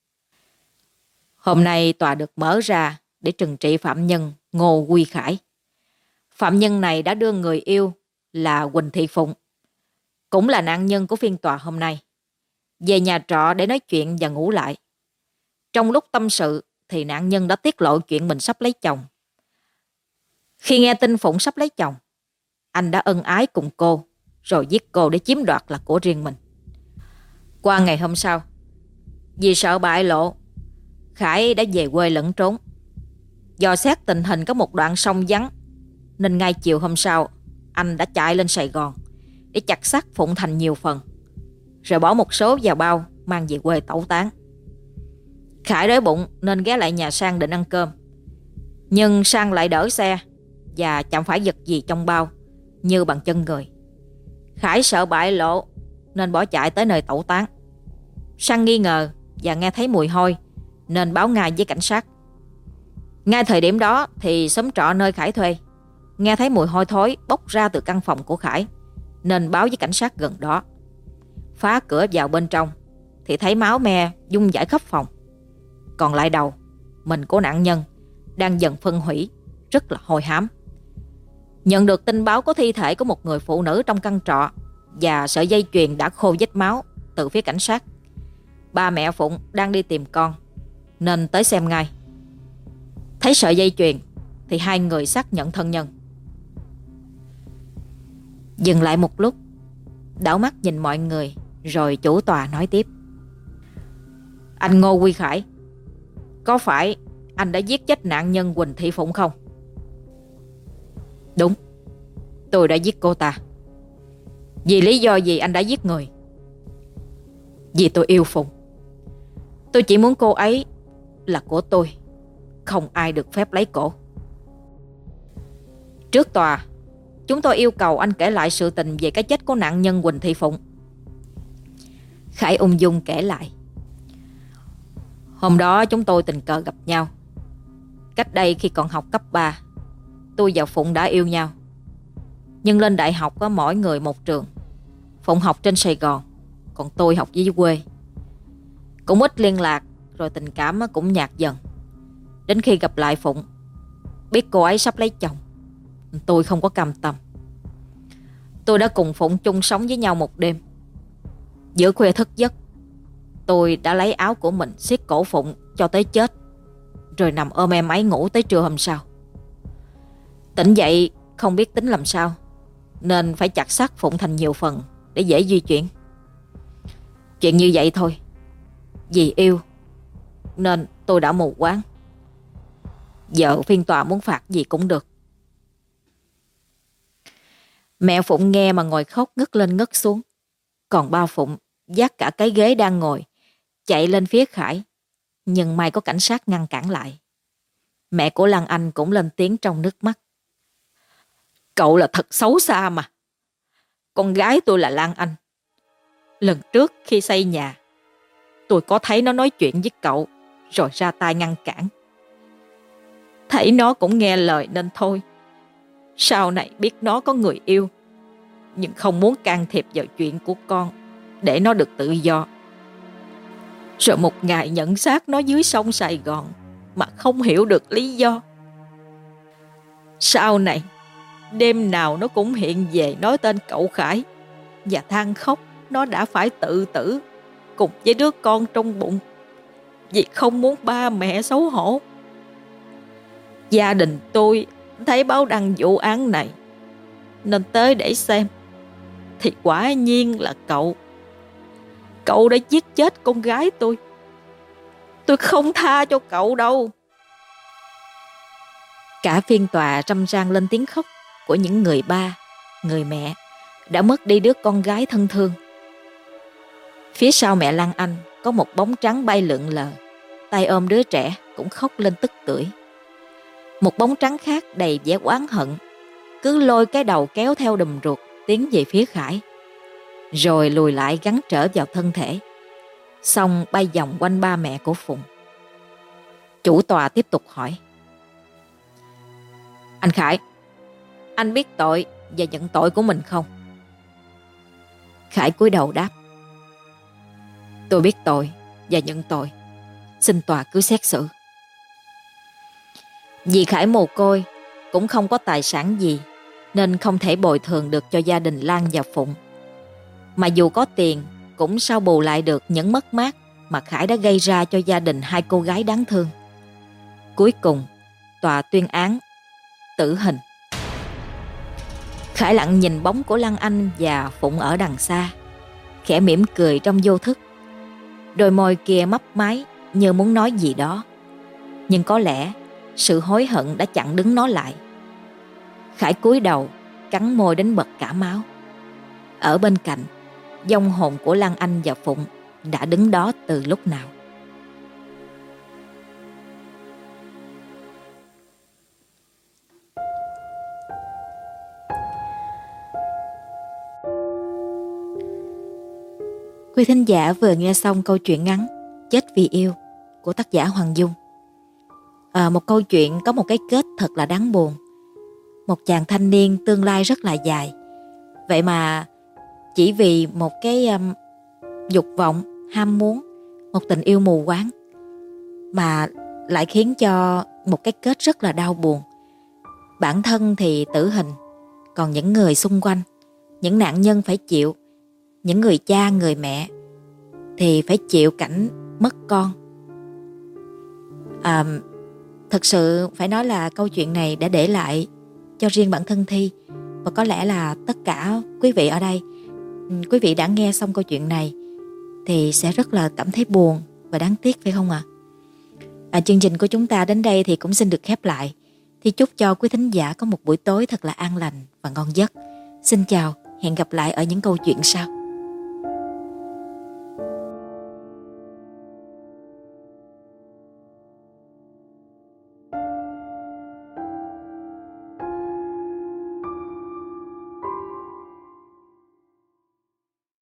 "Hôm nay tòa được mở ra để trừng trị phạm nhân Ngô Quy Khải. Phạm nhân này đã đưa người yêu là Huỳnh Thị Phụng, cũng là nạn nhân của phiên tòa hôm nay, về nhà trọ để nói chuyện và ngủ lại. Trong lúc tâm sự thì nạn nhân đã tiết lộ chuyện mình sắp lấy chồng. Khi nghe tin Phụng sắp lấy chồng, anh đã ân ái cùng cô, rồi giết cô để chiếm đoạt là của riêng mình. Qua ngày hôm sau, vì sợ bại lộ, Khải đã về quê lẫn trốn. Dò xét tình hình có một đoạn sông vắng, nên ngay chiều hôm sau, anh đã chạy lên Sài Gòn để chặt xác Phụng thành nhiều phần, rồi bỏ một số vào bao mang về quê tẩu tán. Khải đói bụng nên ghé lại nhà Sang định ăn cơm, nhưng Sang lại đỡ xe và chẳng phải vật gì trong bao như bằng chân người. Khải sợ bại lộ nên bỏ chạy tới nơi tẩu tán. Sang nghi ngờ và nghe thấy mùi hôi nên báo ngay với cảnh sát. Ngay thời điểm đó thì xóm trọ nơi Khải thuê nghe thấy mùi hôi thối bốc ra từ căn phòng của Khải nên báo với cảnh sát gần đó. Phá cửa vào bên trong thì thấy máu me dung dãi khắp phòng. Còn lại đầu, mình của nạn nhân đang dần phân hủy, rất là hôi hám. Nhận được tin báo có thi thể của một người phụ nữ trong căn trọ và sợi dây chuyền đã khô vết máu từ phía cảnh sát. Ba mẹ Phụng đang đi tìm con nên tới xem ngay. Thấy sợi dây chuyền thì hai người xác nhận thân nhân. Dừng lại một lúc, đảo mắt nhìn mọi người, rồi chủ tòa nói tiếp: "Anh Ngô Quy Khải, có phải anh đã giết chết nạn nhân Huỳnh Thị Phụng không?" "Đúng, tôi đã giết cô ta." "Vì lý do gì anh đã giết người?" "Vì tôi yêu Phụng. Tôi chỉ muốn cô ấy là của tôi, không ai được phép lấy cổ." Trước tòa, chúng tôi yêu cầu anh kể lại sự tình về cái chết của nạn nhân Huỳnh Thị Phụng. Khải ung dung kể lại: "Hôm đó chúng tôi tình cờ gặp nhau. Cách đây khi còn học cấp ba, tôi và Phụng đã yêu nhau. Nhưng lên đại học có mỗi người một trường. Phụng học trên Sài Gòn, còn tôi học dưới quê. Cũng ít liên lạc, rồi tình cảm cũng nhạt dần. Đến khi gặp lại Phụng, biết cô ấy sắp lấy chồng, tôi không có cam tâm. Tôi đã cùng Phụng chung sống với nhau một đêm. Giữa khuya thức giấc, tôi đã lấy áo của mình siết cổ Phụng cho tới chết, rồi nằm ôm em ấy ngủ tới trưa hôm sau. Tỉnh dậy không biết tính làm sao, nên phải chặt xác Phụng thành nhiều phần để dễ di chuyển. Chuyện như vậy thôi. Vì yêu nên tôi đã mù quáng. Giờ phiên tòa muốn phạt gì cũng được." Mẹ Phụng nghe mà ngồi khóc ngất lên ngất xuống. Còn ba Phụng vác cả cái ghế đang ngồi chạy lên phía Khải, nhưng may có cảnh sát ngăn cản lại. Mẹ của Lan Anh cũng lên tiếng trong nước mắt: Cậu là thật xấu xa mà. Con gái tôi là Lan Anh. Lần trước khi xây nhà, tôi có thấy nó nói chuyện với cậu, rồi ra tay ngăn cản. Thấy nó cũng nghe lời nên thôi. Sau này biết nó có người yêu, nhưng không muốn can thiệp vào chuyện của con, để nó được tự do. Rồi một ngày nhận xác nó dưới sông Sài Gòn mà không hiểu được lý do. Sau này đêm nào nó cũng hiện về nói tên cậu Khải và than khóc nó đã phải tự tử cùng với đứa con trong bụng vì không muốn ba mẹ xấu hổ. Gia đình tôi thấy báo đăng vụ án này nên tới để xem, thì quả nhiên là cậu. Cậu đã giết chết con gái tôi. Tôi không tha cho cậu đâu. Cả phiên tòa râm ran lên tiếng khóc của những người ba, người mẹ đã mất đi đứa con gái thân thương. Phía sau mẹ Lan Anh có một bóng trắng bay lượn lờ, tay ôm đứa trẻ cũng khóc lên tức tưởi. Một bóng trắng khác đầy vẻ oán hận cứ lôi cái đầu kéo theo đùm ruột tiến về phía Khải, rồi lùi lại gắn trở vào thân thể, xong bay vòng quanh ba mẹ của Phụng. Chủ tòa tiếp tục hỏi: Anh Khải, anh biết tội và nhận tội của mình không? Khải cúi đầu đáp: Tôi biết tội và nhận tội, xin tòa cứ xét xử. Vì Khải mồ côi, cũng không có tài sản gì, nên không thể bồi thường được cho gia đình Lan và Phụng. Mà dù có tiền, cũng sao bù lại được những mất mát mà Khải đã gây ra cho gia đình hai cô gái đáng thương. Cuối cùng, tòa tuyên án tử hình. Khải lặng nhìn bóng của Lan Anh và Phụng ở đằng xa, khẽ mỉm cười trong vô thức. Đôi môi kia mấp máy như muốn nói gì đó, nhưng có lẽ sự hối hận đã chặn đứng nó lại. Khải cúi đầu, cắn môi đến bật cả máu. Ở bên cạnh, vong hồn của Lan Anh và Phụng đã đứng đó từ lúc nào. Quý thính giả vừa nghe xong câu chuyện ngắn Chết vì yêu của tác giả Hoàng Dung. À, một câu chuyện có một cái kết thật là đáng buồn. Một chàng thanh niên tương lai rất là dài, vậy mà chỉ vì một cái um, dục vọng, ham muốn, một tình yêu mù quáng mà lại khiến cho một cái kết rất là đau buồn. Bản thân thì tử hình, còn những người xung quanh, những nạn nhân phải chịu, những người cha, người mẹ thì phải chịu cảnh mất con. À, thật sự phải nói là câu chuyện này đã để lại cho riêng bản thân Thi, và có lẽ là tất cả quý vị ở đây, quý vị đã nghe xong câu chuyện này thì sẽ rất là cảm thấy buồn và đáng tiếc, phải không ạ? À, chương trình của chúng ta đến đây thì cũng xin được khép lại. Thì chúc cho quý thính giả có một buổi tối thật là an lành và ngon giấc. Xin chào, hẹn gặp lại ở những câu chuyện sau.